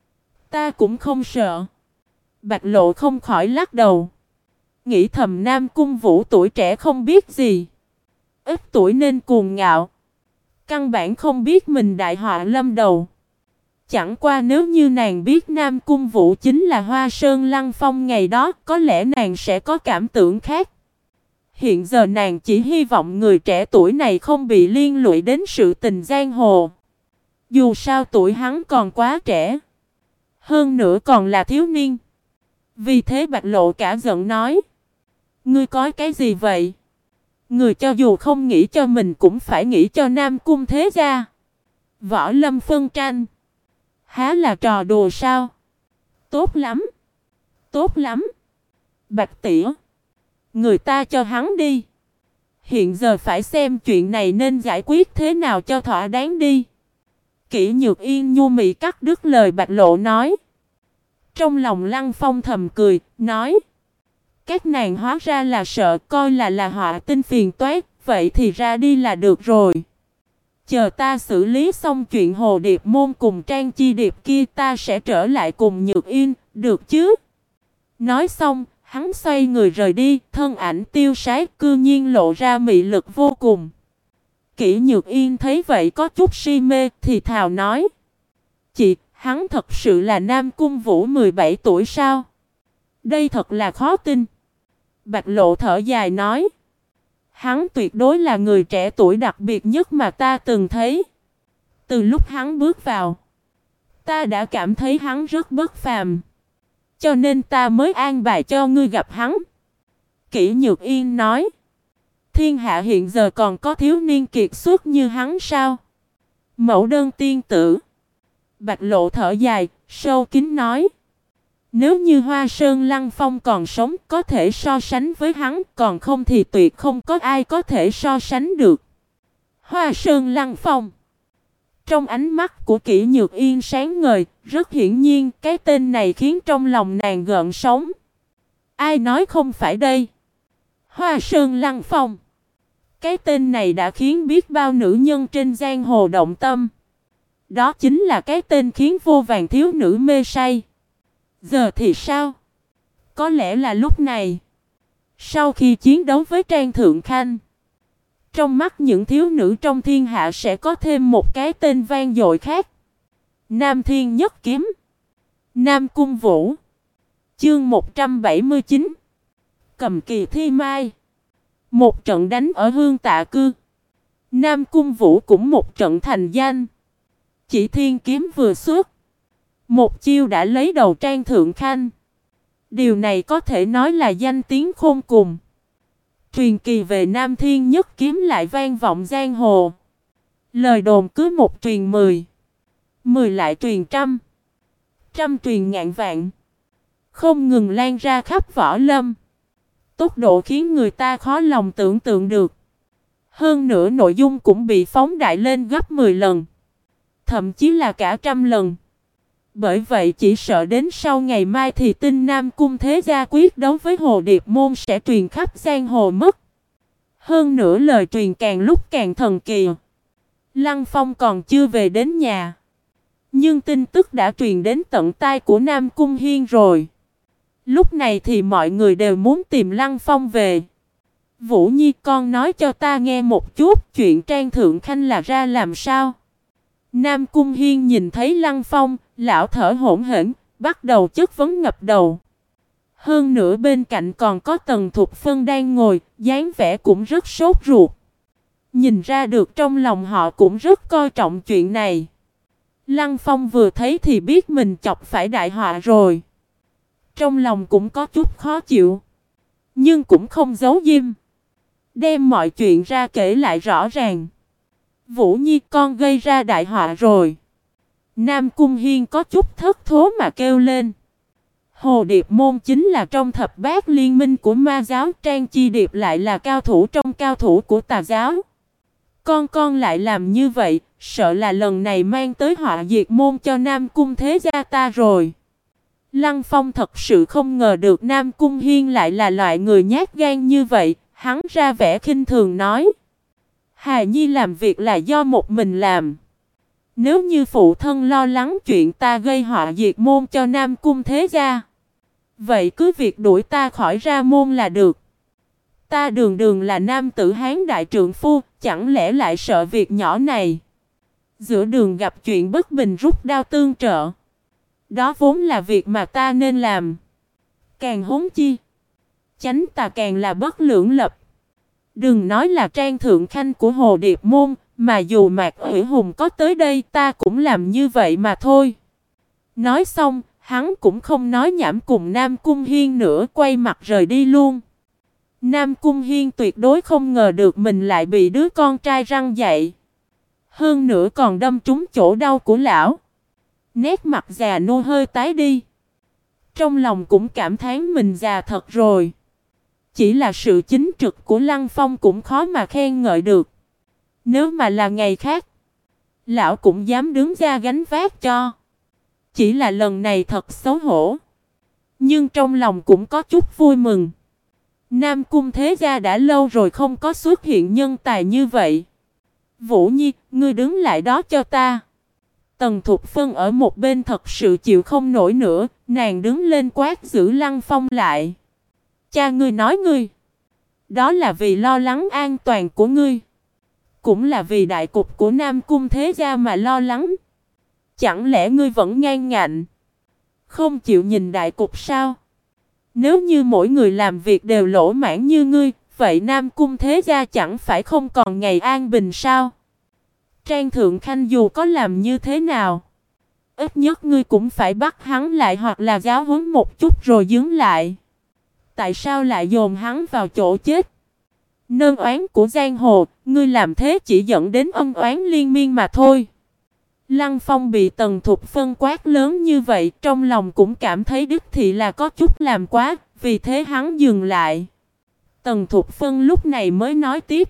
[SPEAKER 1] Ta cũng không sợ. Bạch Lộ không khỏi lắc đầu. Nghĩ thầm Nam Cung Vũ tuổi trẻ không biết gì. Ít tuổi nên cuồng ngạo. Căn bản không biết mình đại họa lâm đầu. Chẳng qua nếu như nàng biết Nam Cung Vũ chính là Hoa Sơn Lăng Phong ngày đó, có lẽ nàng sẽ có cảm tưởng khác. Hiện giờ nàng chỉ hy vọng người trẻ tuổi này không bị liên lụy đến sự tình giang hồ. Dù sao tuổi hắn còn quá trẻ. Hơn nữa còn là thiếu niên. Vì thế Bạch Lộ cả giận nói. Ngươi có cái gì vậy? Người cho dù không nghĩ cho mình cũng phải nghĩ cho Nam Cung thế gia. Võ Lâm phân tranh. Há là trò đùa sao? Tốt lắm. Tốt lắm. Bạch tỉa. Người ta cho hắn đi. Hiện giờ phải xem chuyện này nên giải quyết thế nào cho thỏa đáng đi. Kỷ Nhược Yên nhu mị cắt đứt lời Bạch Lộ nói. Trong lòng Lăng Phong thầm cười, nói. Các nàng hóa ra là sợ coi là họa tinh phiền toái, vậy thì ra đi là được rồi. Chờ ta xử lý xong chuyện Hồ Điệp môn cùng Trang Chi Điệp kia ta sẽ trở lại cùng Nhược Yên, được chứ? Nói xong, hắn xoay người rời đi, thân ảnh tiêu sái cư nhiên lộ ra mị lực vô cùng. Kỷ Nhược Yên thấy vậy có chút si mê, thì thào nói. Chị, hắn thật sự là Nam Cung Vũ 17 tuổi sao? Đây thật là khó tin. Bạch Lộ thở dài nói. Hắn tuyệt đối là người trẻ tuổi đặc biệt nhất mà ta từng thấy. Từ lúc hắn bước vào, ta đã cảm thấy hắn rất bất phàm. Cho nên ta mới an bài cho ngươi gặp hắn. Kỷ Nhược Yên nói. Thiên hạ hiện giờ còn có thiếu niên kiệt xuất như hắn sao? Mẫu đơn tiên tử. Bạch Lộ thở dài, sâu kín nói. Nếu như Hoa Sơn Lăng Phong còn sống có thể so sánh với hắn, còn không thì tuyệt không có ai có thể so sánh được. Hoa Sơn Lăng Phong. Trong ánh mắt của Kỷ Nhược Yên sáng ngời, rất hiển nhiên cái tên này khiến trong lòng nàng gợn sóng. Ai nói không phải đây? Hoa Sơn Lăng Phong. Cái tên này đã khiến biết bao nữ nhân trên giang hồ động tâm. Đó chính là cái tên khiến vô vàn thiếu nữ mê say. Giờ thì sao? Có lẽ là lúc này. Sau khi chiến đấu với Trang Thượng Khanh, trong mắt những thiếu nữ trong thiên hạ sẽ có thêm một cái tên vang dội khác. Nam Thiên Nhất Kiếm. Nam Cung Vũ. Chương 179. Cầm kỳ thi mai. Một trận đánh ở Hương Tạ Cư. Nam Cung Vũ cũng một trận thành danh. Chỉ thiên kiếm vừa xuất, một chiêu đã lấy đầu Trang Thượng Khanh. Điều này có thể nói là danh tiếng khôn cùng. Truyền kỳ về Nam Thiên Nhất Kiếm lại vang vọng giang hồ. Lời đồn cứ một truyền 10, 10 lại truyền trăm, trăm truyền ngàn vạn, không ngừng lan ra khắp võ lâm. Tốc độ khiến người ta khó lòng tưởng tượng được. Hơn nữa nội dung cũng bị phóng đại lên gấp 10 lần, thậm chí là cả trăm lần. Bởi vậy chỉ sợ đến sau ngày mai thì tin Nam Cung thế gia quyết đấu với Hồ Điệp môn sẽ truyền khắp giang hồ mất. Hơn nữa lời truyền càng lúc càng thần kỳ. Lăng Phong còn chưa về đến nhà, nhưng tin tức đã truyền đến tận tai của Nam Cung Hiên rồi. Lúc này thì mọi người đều muốn tìm Lăng Phong về. Vũ Nhi, con nói cho ta nghe một chút chuyện Trang Thượng Khanh là ra làm sao? Nam Cung Hiên nhìn thấy Lăng Phong, lão thở hổn hển, bắt đầu chất vấn ngập đầu. Hơn nữa bên cạnh còn có Tần Thục Phân đang ngồi, dáng vẻ cũng rất sốt ruột. Nhìn ra được trong lòng họ cũng rất coi trọng chuyện này. Lăng Phong vừa thấy thì biết mình chọc phải đại họa rồi. Trong lòng cũng có chút khó chịu, nhưng cũng không giấu giếm, đem mọi chuyện ra kể lại rõ ràng. Vũ Nhi, con gây ra đại họa rồi. Nam Cung Hiên có chút thất thố mà kêu lên. Hồ Điệp Môn chính là trong thập bát liên minh của ma giáo, Trang Chi Điệp lại là cao thủ trong cao thủ của tà giáo. Con lại làm như vậy, sợ là lần này mang tới họa diệt môn cho Nam Cung thế gia ta rồi. Lăng Phong thật sự không ngờ được Nam Cung Hiên lại là loại người nhát gan như vậy, hắn ra vẻ khinh thường nói. Hài Nhi làm việc là do một mình làm. Nếu như phụ thân lo lắng chuyện ta gây họa diệt môn cho Nam Cung thế gia, vậy cứ việc đuổi ta khỏi ra môn là được. Ta đường đường là nam tử Hán đại trượng phu, chẳng lẽ lại sợ việc nhỏ này? Giữa đường gặp chuyện bất bình rút đao tương trợ, đó vốn là việc mà ta nên làm. Càng huống chi, chánh tà càng là bất lưỡng lập. Đừng nói là Trang Thượng Khanh của Hồ Điệp Môn, mà dù Mạc Ủy Hùng có tới đây ta cũng làm như vậy mà thôi. Nói xong, hắn cũng không nói nhảm cùng Nam Cung Hiên nữa, quay mặt rời đi luôn. Nam Cung Hiên tuyệt đối không ngờ được mình lại bị đứa con trai răng dạy. Hơn nữa còn đâm trúng chỗ đau của lão. Nét mặt già nua hơi tái đi. Trong lòng cũng cảm thán mình già thật rồi. Chỉ là sự chính trực của Lăng Phong cũng khó mà khen ngợi được. Nếu mà là ngày khác, lão cũng dám đứng ra gánh vác cho. Chỉ là lần này thật xấu hổ. Nhưng trong lòng cũng có chút vui mừng. Nam Cung thế gia đã lâu rồi không có xuất hiện nhân tài như vậy. Vũ Nhi, ngươi đứng lại đó cho ta. Tần Thục Phân ở một bên thật sự chịu không nổi nữa, nàng đứng lên quát giữ Lăng Phong lại. Cha ngươi nói ngươi, đó là vì lo lắng an toàn của ngươi, cũng là vì đại cục của Nam Cung thế gia mà lo lắng. Chẳng lẽ ngươi vẫn ngang ngạnh, không chịu nhìn đại cục sao? Nếu như mỗi người làm việc đều lỗ mãn như ngươi, vậy Nam Cung thế gia chẳng phải không còn ngày an bình sao? Trang Thượng Khanh dù có làm như thế nào, ít nhất ngươi cũng phải bắt hắn lại hoặc là giáo huấn một chút rồi dừng lại. Tại sao lại dồn hắn vào chỗ chết? Nơn oán của giang hồ, ngươi làm thế chỉ dẫn đến ân oán liên miên mà thôi. Lăng Phong bị Tần Thục Phân quát lớn như vậy, trong lòng cũng cảm thấy đích thị là có chút làm quá, vì thế hắn dừng lại. Tần Thục Phân lúc này mới nói tiếp.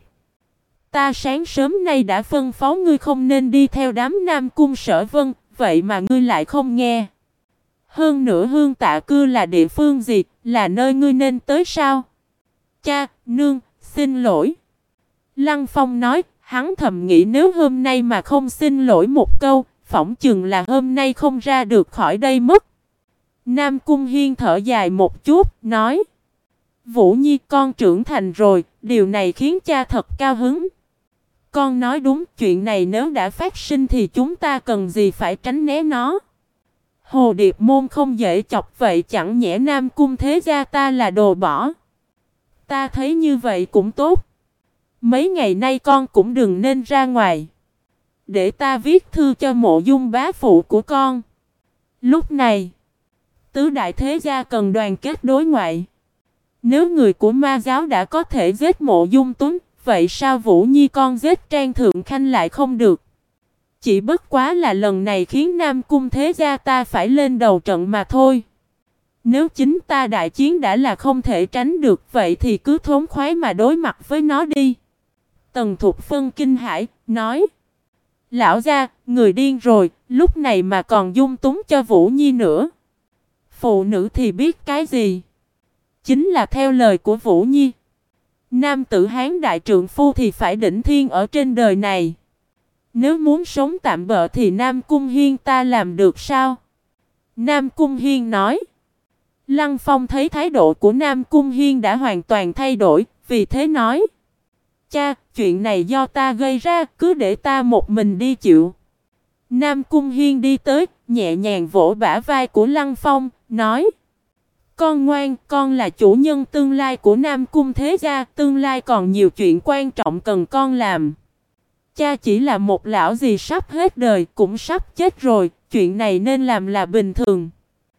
[SPEAKER 1] Ta sáng sớm nay đã phân phó ngươi không nên đi theo đám Nam Cung Sở Vân, vậy mà ngươi lại không nghe. Hơn nữa Hương Tạ Cư là địa phương gì, là nơi ngươi nên tới sao? Cha, nương, xin lỗi. Lăng Phong nói, hắn thầm nghĩ nếu hôm nay mà không xin lỗi một câu, phỏng chừng là hôm nay không ra được khỏi đây mất. Nam Cung Hiên thở dài một chút, nói. Vũ Nhi, con trưởng thành rồi, điều này khiến cha thật cao hứng. Con nói đúng, chuyện này nếu đã phát sinh thì chúng ta cần gì phải tránh né nó. Hồ Điệp Môn không dễ chọc, vậy chẳng nhẽ Nam Cung thế gia ta là đồ bỏ. Ta thấy như vậy cũng tốt. Mấy ngày nay con cũng đừng nên ra ngoài. Để ta viết thư cho Mộ Dung bá phụ của con. Lúc này, tứ đại thế gia cần đoàn kết đối ngoại. Nếu người của ma giáo đã có thể giết Mộ Dung Tuấn, vậy sao Vũ Nhi con giết Trang Thượng Khanh lại không được? Chỉ bất quá là lần này khiến Nam Cung thế gia ta phải lên đầu trận mà thôi. Nếu chính ta đại chiến đã là không thể tránh được, vậy thì cứ thống khoái mà đối mặt với nó đi. Tần Thục Phân kinh hãi, nói. Lão gia, người điên rồi, lúc này mà còn dung túng cho Vũ Nhi nữa. Phụ nữ thì biết cái gì? Chính là theo lời của Vũ Nhi. Nam tử Hán đại trượng phu thì phải đỉnh thiên ở trên đời này. Nếu muốn sống tạm bợ thì Nam Cung Hiên ta làm được sao? Nam Cung Hiên nói. Lăng Phong thấy thái độ của Nam Cung Hiên đã hoàn toàn thay đổi, vì thế nói. Cha, chuyện này do ta gây ra, cứ để ta một mình đi chịu. Nam Cung Hiên đi tới, nhẹ nhàng vỗ bả vai của Lăng Phong, nói. Con ngoan, con là chủ nhân tương lai của Nam Cung thế gia, tương lai còn nhiều chuyện quan trọng cần con làm. Cha chỉ là một lão gì sắp hết đời, cũng sắp chết rồi, chuyện này nên làm là bình thường.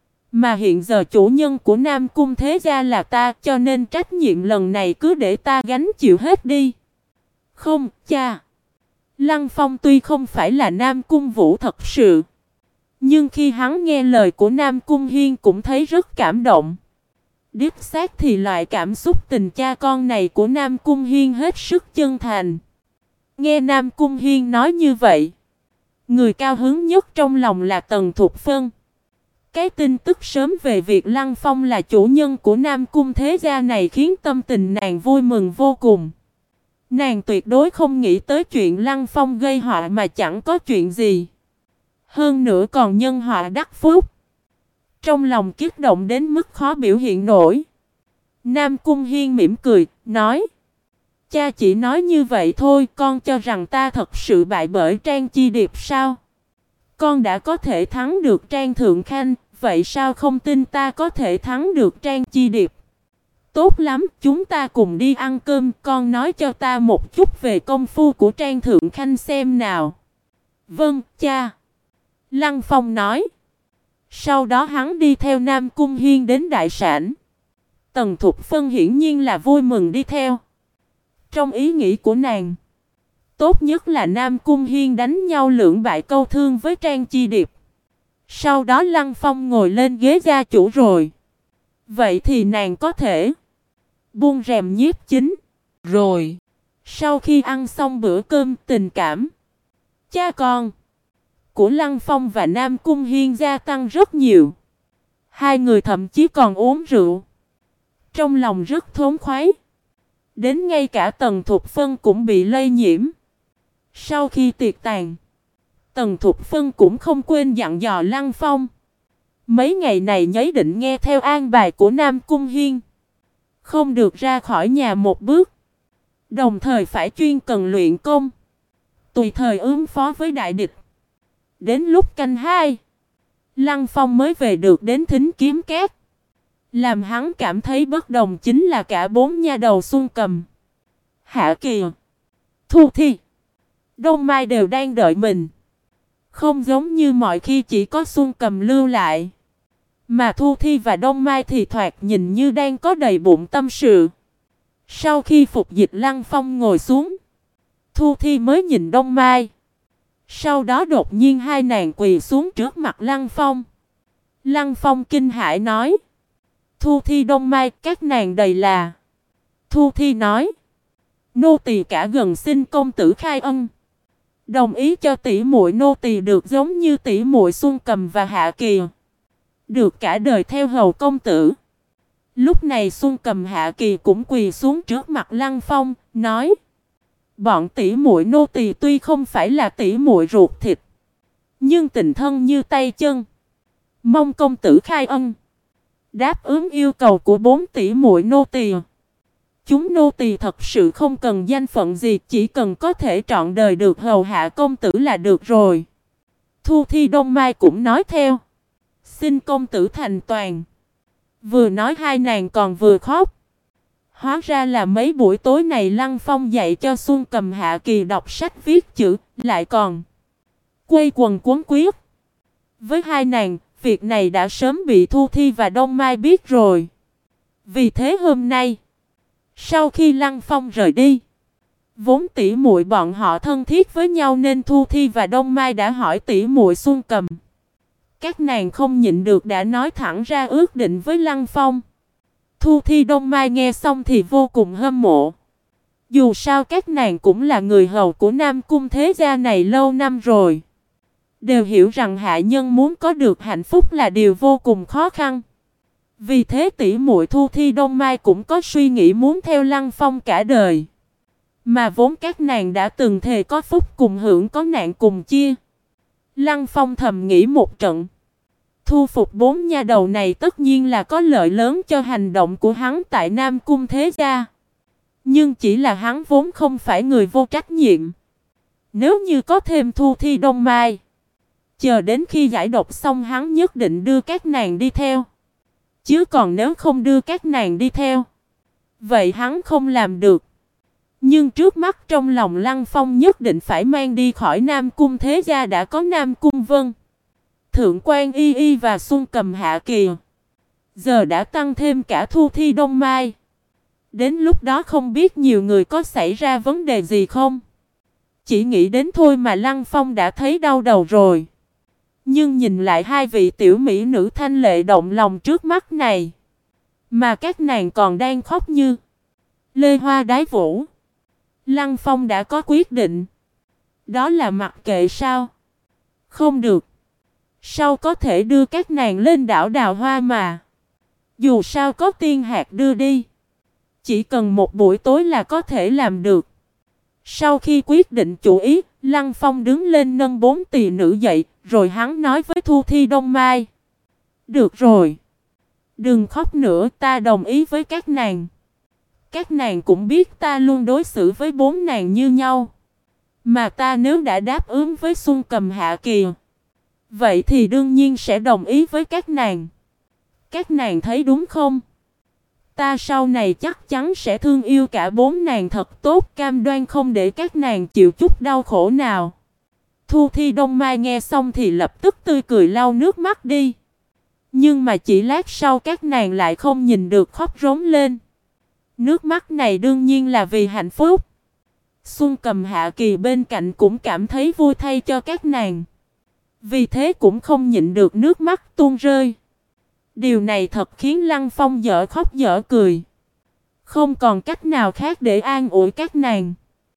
[SPEAKER 1] Mà hiện giờ chủ nhân của Nam Cung thế gia là ta, cho nên trách nhiệm lần này cứ để ta gánh chịu hết đi. Không, cha. Lăng Phong tuy không phải là Nam Cung Vũ thật sự, nhưng khi hắn nghe lời của Nam Cung Hiên cũng thấy rất cảm động. Đích xác thì loại cảm xúc tình cha con này của Nam Cung Hiên hết sức chân thành. Nghe Nam Cung Hiên nói như vậy, người cao hứng nhất trong lòng là Tần Thục Phân. Cái tin tức sớm về việc Lăng Phong là chủ nhân của Nam Cung thế gia này khiến tâm tình nàng vui mừng vô cùng. Nàng tuyệt đối không nghĩ tới chuyện Lăng Phong gây họa mà chẳng có chuyện gì. Hơn nữa còn nhân họa đắc phúc. Trong lòng kích động đến mức khó biểu hiện nổi. Nam Cung Hiên mỉm cười, nói. Cha chỉ nói như vậy thôi, con cho rằng ta thật sự bại bởi Trang Chi Điệp sao? Con đã có thể thắng được Trang Thượng Khanh, vậy sao không tin ta có thể thắng được Trang Chi Điệp? Tốt lắm, chúng ta cùng đi ăn cơm, con nói cho ta một chút về công phu của Trang Thượng Khanh xem nào. Vâng, cha. Lăng Phong nói. Sau đó hắn đi theo Nam Cung Hiên đến đại sảnh. Tần Thục Phân hiển nhiên là vui mừng đi theo. Trong ý nghĩ của nàng, tốt nhất là Nam Cung Hiên đánh nhau lưỡng bại câu thương với Trang Chi Điệp. Sau đó Lăng Phong ngồi lên ghế gia chủ rồi. Vậy thì nàng có thể buông rèm nhiếp chính. Rồi, sau khi ăn xong bữa cơm, tình cảm cha con của Lăng Phong và Nam Cung Hiên gia tăng rất nhiều. Hai người thậm chí còn uống rượu. Trong lòng rất thống khoái. Đến ngay cả Tần Thục Phân cũng bị lây nhiễm. Sau khi tiệc tàn, Tần Thục Phân cũng không quên dặn dò Lăng Phong. Mấy ngày này nhấy định nghe theo an bài của Nam Cung Hiên. Không được ra khỏi nhà một bước. Đồng thời phải chuyên cần luyện công. Tùy thời ứng phó với đại địch. Đến lúc canh 2, Lăng Phong mới về được đến Thính Kiếm Các. Làm hắn cảm thấy bất đồng chính là cả bốn nha đầu Xuân Cầm, Hạ Kỳ, Thu Thi, Đông Mai đều đang đợi mình. Không giống như mọi khi chỉ có Xuân Cầm lưu lại, mà Thu Thi và Đông Mai thì thoạt nhìn như đang có đầy bụng tâm sự. Sau khi phục dịch Lăng Phong ngồi xuống, Thu Thi mới nhìn Đông Mai. Sau đó đột nhiên hai nàng quỳ xuống trước mặt Lăng Phong. Lăng Phong kinh hãi nói. Thu Thi Đông Mai các nàng đầy là. Thu Thi nói. Nô tỳ cả gần xin công tử khai ân. Đồng ý cho tỷ muội nô tỳ được giống như tỷ muội Xuân Cầm và Hạ Kỳ. Được cả đời theo hầu công tử. Lúc này Xuân Cầm Hạ Kỳ cũng quỳ xuống trước mặt Lăng Phong, nói. Bọn tỷ muội nô tỳ tuy không phải là tỷ muội ruột thịt, nhưng tình thân như tay chân. Mong công tử khai ân. Đáp ứng yêu cầu của bốn tỷ muội nô tỳ. Chúng nô tỳ thật sự không cần danh phận gì, chỉ cần có thể trọn đời được hầu hạ công tử là được rồi. Thu Thi Đông Mai cũng nói theo. Xin công tử thành toàn. Vừa nói hai nàng còn vừa khóc. Hóa ra là mấy buổi tối này Lăng Phong dạy cho Xuân Cầm Hạ Kỳ đọc sách viết chữ, lại còn quây quần quấn quyết. Với hai nàng, việc này đã sớm bị Thu Thi và Đông Mai biết rồi. Vì thế hôm nay, sau khi Lăng Phong rời đi, vốn tỷ muội bọn họ thân thiết với nhau nên Thu Thi và Đông Mai đã hỏi tỷ muội Xuân Cầm. Các nàng không nhịn được đã nói thẳng ra ước định với Lăng Phong. Thu Thi Đông Mai nghe xong thì vô cùng hâm mộ. Dù sao các nàng cũng là người hầu của Nam Cung thế gia này lâu năm rồi. Đều hiểu rằng hạ nhân muốn có được hạnh phúc là điều vô cùng khó khăn. Vì thế tỷ muội Thu Thi Đông Mai cũng có suy nghĩ muốn theo Lăng Phong cả đời. Mà vốn các nàng đã từng thề có phúc cùng hưởng có nạn cùng chia. Lăng Phong thầm nghĩ một trận. Thu phục 4 nha đầu này tất nhiên là có lợi lớn cho hành động của hắn tại Nam Cung Thế Gia. Nhưng chỉ là hắn vốn không phải người vô trách nhiệm. Nếu như có thêm Thu Thi Đông Mai, chờ đến khi giải độc xong hắn nhất định đưa các nàng đi theo. Chứ còn nếu không đưa các nàng đi theo, vậy hắn không làm được. Nhưng trước mắt trong lòng Lăng Phong nhất định phải mang đi khỏi Nam Cung Thế Gia đã có Nam Cung Vân, Thượng Quan Y Y và Xuân Cầm Hạ Kỳ. Giờ đã tăng thêm cả Thu Thi Đông Mai. Đến lúc đó không biết nhiều người có xảy ra vấn đề gì không. Chỉ nghĩ đến thôi mà Lăng Phong đã thấy đau đầu rồi. Nhưng nhìn lại hai vị tiểu mỹ nữ thanh lệ động lòng trước mắt này, mà các nàng còn đang khóc như lê hoa đái vũ. Lăng Phong đã có quyết định. Đó là mặc kệ sao? Không được. Sao có thể đưa các nàng lên đảo Đào Hoa mà? Dù sao có tiên hạt đưa đi, chỉ cần một buổi tối là có thể làm được. Sau khi quyết định chủ ý, Lăng Phong đứng lên nâng 4 tỳ nữ dậy, rồi hắn nói với Thu Thi Đông Mai. Được rồi. Đừng khóc nữa, ta đồng ý với các nàng. Các nàng cũng biết ta luôn đối xử với 4 nàng như nhau. Mà ta nếu đã đáp ứng với Xuân Cầm Hạ Kỳ, vậy thì đương nhiên sẽ đồng ý với các nàng. Các nàng thấy đúng không? Ta sau này chắc chắn sẽ thương yêu cả 4 nàng thật tốt, cam đoan không để các nàng chịu chút đau khổ nào. Thu Thi Đông Mai nghe xong thì lập tức tươi cười lau nước mắt đi. Nhưng mà chỉ lát sau các nàng lại không nhìn được khóc rống lên. Nước mắt này đương nhiên là vì hạnh phúc. Xuân Cầm Hạ Kỳ bên cạnh cũng cảm thấy vui thay cho các nàng. Vì thế cũng không nhịn được nước mắt tuôn rơi. Điều này thật khiến Lăng Phong dở khóc dở cười. Không còn cách nào khác để an ủi các nàng.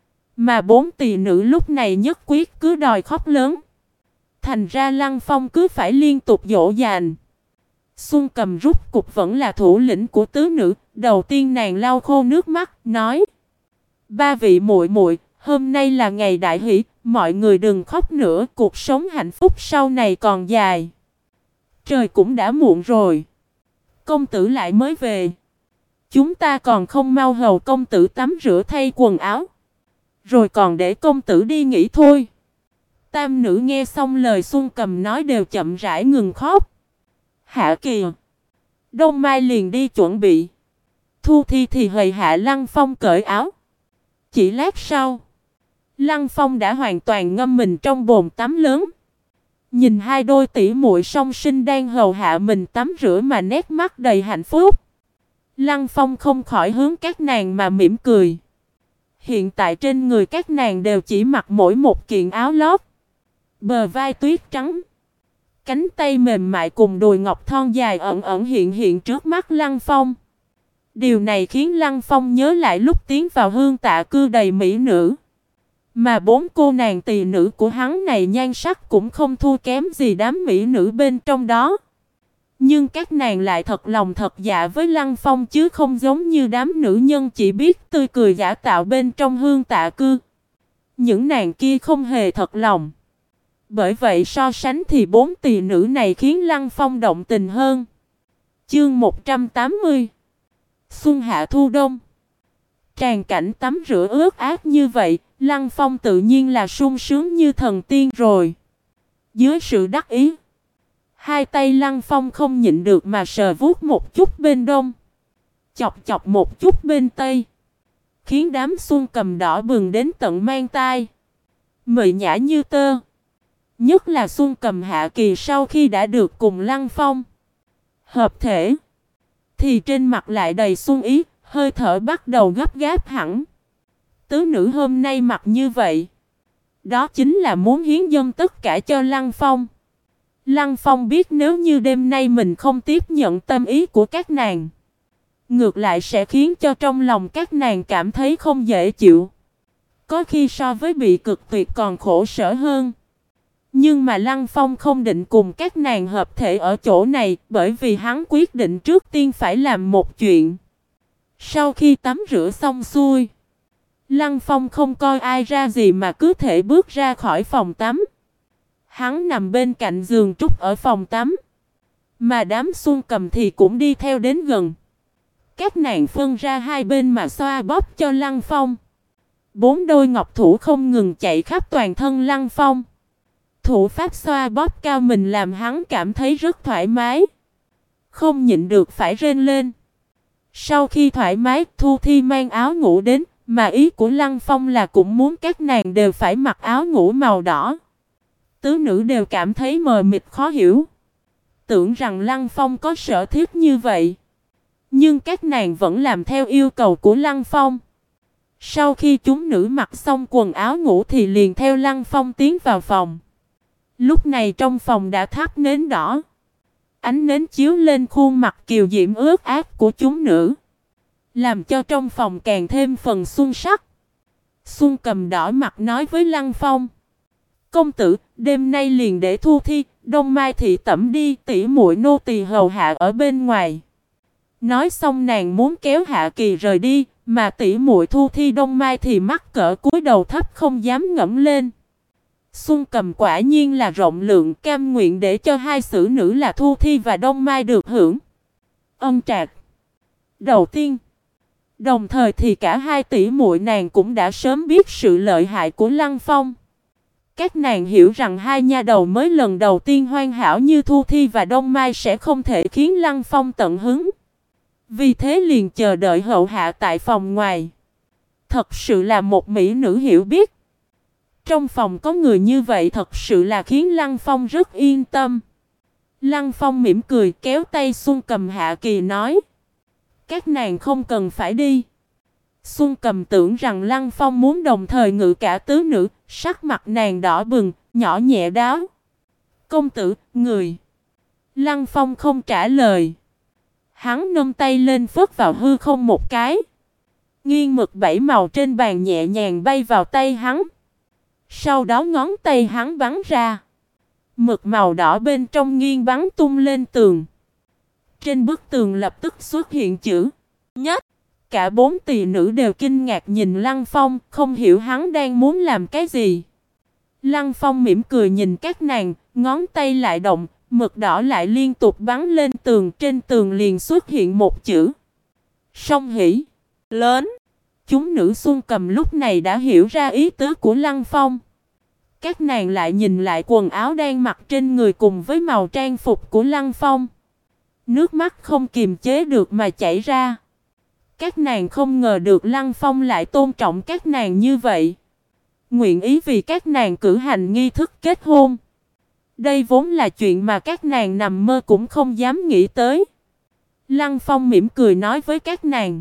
[SPEAKER 1] Mà 4 tỳ nữ lúc này nhất quyết cứ đòi khóc lớn. Thành ra Lăng Phong cứ phải liên tục dỗ dành. Xuân Cầm rút cục vẫn là thủ lĩnh của tứ nữ. Đầu tiên nàng lau khô nước mắt, nói: Ba vị muội muội, hôm nay là ngày đại hỷ, mọi người đừng khóc nữa, cuộc sống hạnh phúc sau này còn dài. Trời cũng đã muộn rồi, công tử lại mới về. Chúng ta còn không mau hầu công tử tắm rửa thay quần áo, rồi còn để công tử đi nghỉ thôi. Tam nữ nghe xong lời Xuân Cầm nói đều chậm rãi ngừng khóc. Hạ Kỳ, Đông Mai liền đi chuẩn bị. Thu Thi thì hời hạ Lăng Phong cởi áo. Chỉ lát sau, Lăng Phong đã hoàn toàn ngâm mình trong bồn tắm lớn. Nhìn hai đôi tỷ muội song sinh đang hầu hạ mình tắm rửa mà nét mắt đầy hạnh phúc, Lăng Phong không khỏi hướng các nàng mà mỉm cười. Hiện tại trên người các nàng đều chỉ mặc mỗi một kiện áo lót, bờ vai tuyết trắng, cánh tay mềm mại cùng đùi ngọc thon dài ẩn ẩn hiện hiện trước mắt Lăng Phong. Điều này khiến Lăng Phong nhớ lại lúc tiến vào Hương Tạ Cư đầy mỹ nữ. Mà 4 cô nàng tỳ nữ của hắn này nhan sắc cũng không thua kém gì đám mỹ nữ bên trong đó. Nhưng các nàng lại thật lòng thật dạ với Lăng Phong chứ không giống như đám nữ nhân chỉ biết tươi cười giả tạo bên trong Hương Tạ Cư. Những nàng kia không hề thật lòng. Bởi vậy so sánh thì 4 tỳ nữ này khiến Lăng Phong động tình hơn. Chương 180 Xuân Hạ Thu Đông. Tràn cảnh tắm rửa ướt át như vậy, Lăng Phong tự nhiên là sung sướng như thần tiên rồi. Dưới sự đắc ý, hai tay Lăng Phong không nhịn được mà sờ vuốt một chút bên đông, chọc chọc một chút bên tây, khiến đám Xuân Cầm đỏ bừng đến tận mang tai, mị nhã như tơ. Nhất là Xuân Cầm Hạ Kỳ sau khi đã được cùng Lăng Phong hợp thể, thì trên mặt lại đầy xuân ý, hơi thở bắt đầu gấp gáp hẳn. Tứ nữ hôm nay mặc như vậy, đó chính là muốn hiến dâng tất cả cho Lăng Phong. Lăng Phong biết nếu như đêm nay mình không tiếp nhận tâm ý của các nàng, ngược lại sẽ khiến cho trong lòng các nàng cảm thấy không dễ chịu. Có khi so với bị cực tuyệt còn khổ sở hơn. Nhưng mà Lăng Phong không định cùng các nàng hợp thể ở chỗ này, bởi vì hắn quyết định trước tiên phải làm một chuyện. Sau khi tắm rửa xong xuôi, Lăng Phong không coi ai ra gì mà cứ thể bước ra khỏi phòng tắm. Hắn nằm bên cạnh giường trúc ở phòng tắm, mà đám Xuân Cầm thì cũng đi theo đến gần. Các nàng phân ra hai bên mà xoa bóp cho Lăng Phong. Bốn đôi ngọc thủ không ngừng chạy khắp toàn thân Lăng Phong. Thủ pháp xoa bóp cao mình làm hắn cảm thấy rất thoải mái, không nhịn được phải rên lên. Sau khi thoải mái, Thu Thi mang áo ngủ đến, mà ý của Lăng Phong là cũng muốn các nàng đều phải mặc áo ngủ màu đỏ. Tứ nữ đều cảm thấy mờ mịt khó hiểu, tưởng rằng Lăng Phong có sở thích như vậy. Nhưng các nàng vẫn làm theo yêu cầu của Lăng Phong. Sau khi chúng nữ mặc xong quần áo ngủ thì liền theo Lăng Phong tiến vào phòng. Lúc này trong phòng đã thắp nến đỏ. Ánh nến chiếu lên khuôn mặt kiều diễm ướt át của chúng nữ, làm cho trong phòng càng thêm phần xuân sắc. Xuân Cầm đỏ mặt nói với Lăng Phong: "Công tử, đêm nay liền để Thu Thi, Đông Mai thị tẩm đi, tỉ muội nô tỳ hầu hạ ở bên ngoài." Nói xong nàng muốn kéo Hạ Kỳ rời đi, mà tỉ muội Thu Thi Đông Mai thì mắc cỡ cúi đầu thấp không dám ngẩng lên. Xuân Cầm quả nhiên là rộng lượng, cam nguyện để cho hai xử nữ là Thu Thi và Đông Mai được hưởng ân trạc đầu tiên. Đồng thời thì cả hai tỷ muội nàng cũng đã sớm biết sự lợi hại của Lăng Phong. Các nàng hiểu rằng hai nha đầu mới lần đầu tiên hoàn hảo như Thu Thi và Đông Mai sẽ không thể khiến Lăng Phong tận hứng. Vì thế liền chờ đợi hậu hạ tại phòng ngoài. Thật sự là một mỹ nữ hiểu biết. Trong phòng có người như vậy thật sự là khiến Lăng Phong rất yên tâm. Lăng Phong mỉm cười kéo tay Xuân Cầm Hạ Kỳ nói: "Các nàng không cần phải đi." Xuân Cầm tưởng rằng Lăng Phong muốn đồng thời ngự cả tứ nữ, sắc mặt nàng đỏ bừng, nhỏ nhẹ đáo: "Công tử, người." Lăng Phong không trả lời. Hắn nâng tay lên phất vào hư không một cái. Nghiêng mực bảy màu trên bàn nhẹ nhàng bay vào tay hắn. Sau đó ngón tay hắn bắn ra. Mực màu đỏ bên trong nghiêng bắn tung lên tường. Trên bức tường lập tức xuất hiện chữ nhất. Cả bốn tỳ nữ đều kinh ngạc nhìn Lăng Phong, không hiểu hắn đang muốn làm cái gì. Lăng Phong mỉm cười nhìn các nàng, ngón tay lại động, mực đỏ lại liên tục bắn lên tường, trên tường liền xuất hiện một chữ Song Hỷ lớn. Chúng nữ Xuân Cầm lúc này đã hiểu ra ý tứ của Lăng Phong. Các nàng lại nhìn lại quần áo đang mặc trên người cùng với màu trang phục của Lăng Phong. Nước mắt không kiềm chế được mà chảy ra. Các nàng không ngờ được Lăng Phong lại tôn trọng các nàng như vậy. Nguyện ý vì các nàng cử hành nghi thức kết hôn. Đây vốn là chuyện mà các nàng nằm mơ cũng không dám nghĩ tới. Lăng Phong mỉm cười nói với các nàng: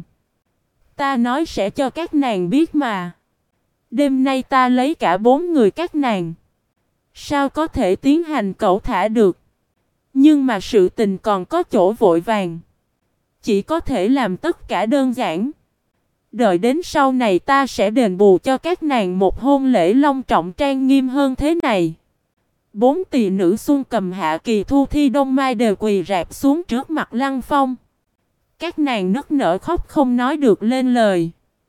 [SPEAKER 1] "Ta nói sẽ cho các nàng biết mà. Đêm nay ta lấy cả bốn người các nàng. Sao có thể tiến hành cẩu thả được? Nhưng mà sự tình còn có chỗ vội vàng. Chỉ có thể làm tất cả đơn giản. Đợi đến sau này ta sẽ đền bù cho các nàng một hôn lễ long trọng trang nghiêm hơn thế này." Bốn tỳ nữ Xuân Cầm Hạ Kỳ Thu Thi Đông Mai đều quỳ rạp xuống trước mặt Lăng Phong. Các nàng nức nở khóc không nói được lên lời.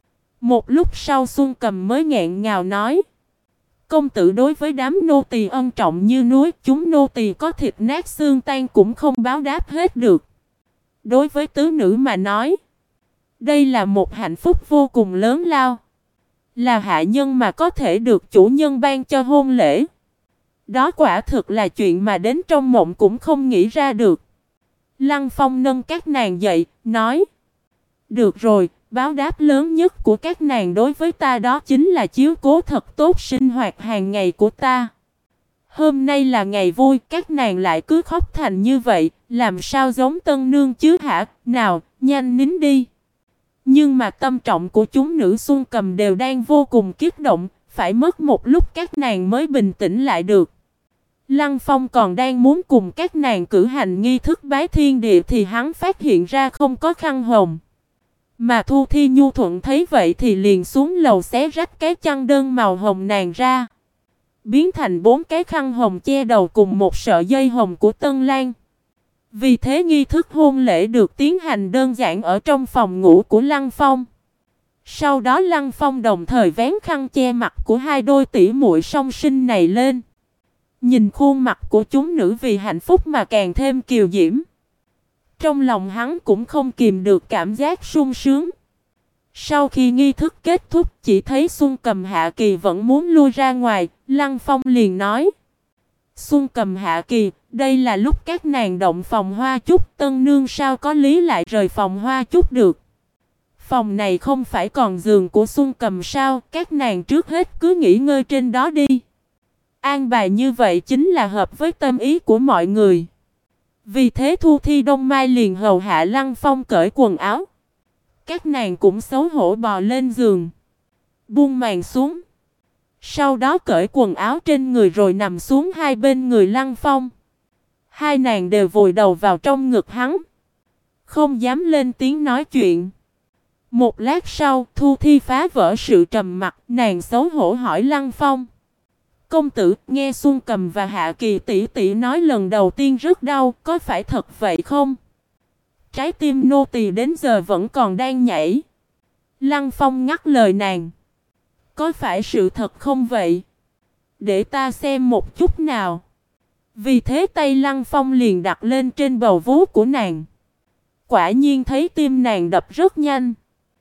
[SPEAKER 1] Một lúc sau Xuân Cầm mới nghẹn ngào nói: "Công tử đối với đám nô tỳ ân trọng như núi, chúng nô tỳ có thịt nát xương tan cũng không báo đáp hết được. Đối với tứ nữ mà nói, đây là một hạnh phúc vô cùng lớn lao. Là hạ nhân mà có thể được chủ nhân ban cho hôn lễ. Đó quả thực là chuyện mà đến trong mộng cũng không nghĩ ra được." Lăng Phong nâng các nàng dậy, nói: "Được rồi, báo đáp lớn nhất của các nàng đối với ta đó chính là chiếu cố thật tốt sinh hoạt hàng ngày của ta. Hôm nay là ngày vui, các nàng lại cứ khóc thành như vậy, làm sao giống tân nương chứ hả? Nào, nhanh nín đi." Nhưng mà tâm trọng của chúng nữ Xuân Cầm đều đang vô cùng kích động, phải mất một lúc các nàng mới bình tĩnh lại được. Lăng Phong còn đang muốn cùng các nàng cử hành nghi thức bái thiên địa thì hắn phát hiện ra không có khăn hồng. Mà Thu Thi nhu thuận thấy vậy thì liền xuống lầu xé rách cái chăn đơn màu hồng nàng ra. biến thành 4 cái khăn hồng che đầu cùng một sợi dây hồng của Tân Lan. Vì thế nghi thức hôn lễ được tiến hành đơn giản ở trong phòng ngủ của Lăng Phong. Sau đó Lăng Phong đồng thời vén khăn che mặt của hai đôi tỷ muội song sinh này lên. Nhìn khuôn mặt của chúng nữ vì hạnh phúc mà càng thêm kiều diễm. Trong lòng hắn cũng không kìm được cảm giác sung sướng. Sau khi nghi thức kết thúc chỉ thấy Xuân Cầm Hạ Kỳ vẫn muốn lui ra ngoài, Lăng Phong liền nói: Xuân Cầm Hạ Kỳ, đây là lúc các nàng động phòng Hoa Chúc, tân nương sao có lý lại rời phòng Hoa Chúc được. Phòng này không phải còn giường của Xuân Cầm sao, các nàng trước hết cứ nghỉ ngơi trên đó đi. An bài như vậy chính là hợp với tâm ý của mọi người. Vì thế Thu Thi Đông Mai liền hầu hạ Lăng Phong cởi quần áo. Các nàng cũng xấu hổ bò lên giường, buông màn xuống. Sau đó cởi quần áo trên người rồi nằm xuống hai bên người Lăng Phong. Hai nàng đều vùi đầu vào trong ngực hắn, không dám lên tiếng nói chuyện. Một lát sau, Thu Thi phá vỡ sự trầm mặc, nàng xấu hổ hỏi Lăng Phong: Công tử, nghe Xuân Cầm và Hạ Kỳ tỷ tỷ nói lần đầu tiên rất đau, có phải thật vậy không? Trái tim nô tỳ đến giờ vẫn còn đang nhảy. Lăng Phong ngắt lời nàng: Có phải sự thật không vậy? Để ta xem một chút nào. Vì thế tay Lăng Phong liền đặt lên trên bầu vú của nàng. Quả nhiên thấy tim nàng đập rất nhanh.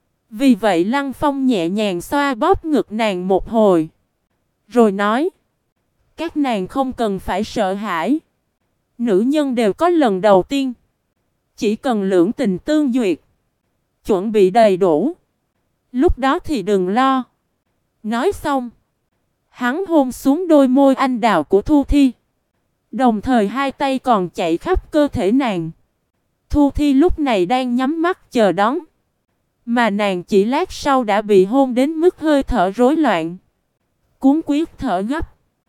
[SPEAKER 1] Vì vậy Lăng Phong nhẹ nhàng xoa bóp ngực nàng một hồi, rồi nói: Các nàng không cần phải sợ hãi. Nữ nhân đều có lần đầu tiên. Chỉ cần lưỡng tình tương duyệt, chuẩn bị đầy đủ, lúc đó thì đừng lo. Nói xong, hắn hôn xuống đôi môi anh đào của Thu Thi. Đồng thời hai tay còn chạy khắp cơ thể nàng. Thu Thi lúc này đang nhắm mắt chờ đón. Mà nàng chỉ lát sau đã bị hôn đến mức hơi thở rối loạn, cuống quýt thở gấp.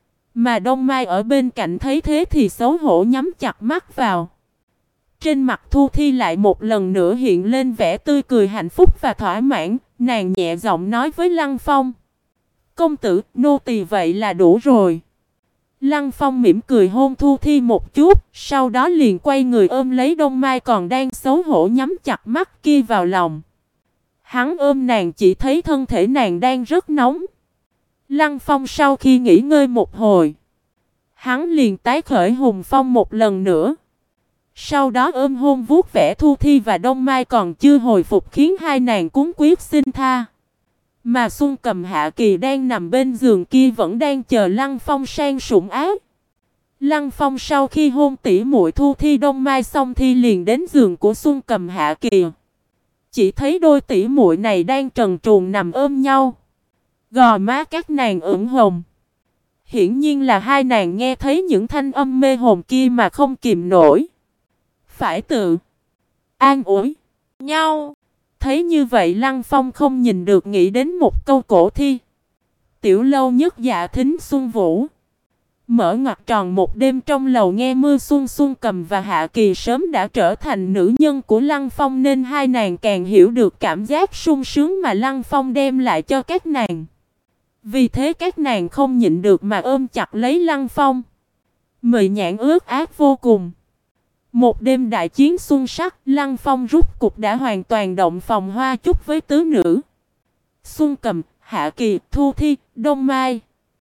[SPEAKER 1] Mà Đông Mai ở bên cạnh thấy thế thì xấu hổ nhắm chặt mắt vào. Trên mặt Thu Thi lại một lần nữa hiện lên vẻ tươi cười hạnh phúc và thỏa mãn. Nàng nhẹ giọng nói với Lăng Phong: Công tử, nô tỳ vậy là đủ rồi. Lăng Phong mỉm cười hôn Thu Thi một chút, sau đó liền quay người ôm lấy Đông Mai còn đang xấu hổ nhắm chặt mắt kia vào lòng. Hắn ôm nàng chỉ thấy thân thể nàng đang rất nóng. Lăng Phong sau khi nghỉ ngơi một hồi, hắn liền tái khởi hùng phong một lần nữa. Sau đó ôm hôn vuốt vẻ Thu Thi và Đông Mai còn chưa hồi phục khiến hai nàng cuống quýt xin tha. Mà Xuân Cầm Hạ Kỳ đang nằm bên giường kia vẫn đang chờ Lăng Phong sang sủng ái. Lăng Phong sau khi hôn tỉ muội Thu Thi Đông Mai xong thì liền đến giường của Xuân Cầm Hạ Kỳ. Chỉ thấy đôi tỉ muội này đang trần truồng nằm ôm nhau. Gò má các nàng ửng hồng. Hiển nhiên là hai nàng nghe thấy những thanh âm mê hồn kia mà không kìm nổi. Phải tự an ủi nhau. Thấy như vậy Lăng Phong không nhìn được nghĩ đến một câu cổ thi: Tiểu lâu nhất dạ thính xuân vũ. Mở ngoặc tròn một đêm trong lầu nghe mưa xuân. Xuân Cầm và Hạ Kỳ sớm đã trở thành nữ nhân của Lăng Phong nên hai nàng càng hiểu được cảm giác sung sướng mà Lăng Phong đem lại cho các nàng. Vì thế các nàng không nhịn được mà ôm chặt lấy Lăng Phong. Mười nhãn ướt át vô cùng. Một đêm đại chiến xuân sắc, Lăng Phong rút cục đã hoàn toàn động phòng Hoa Chúc với tứ nữ Xuân Cầm, Hạ Kỳ, Thu Thi, Đông Mai.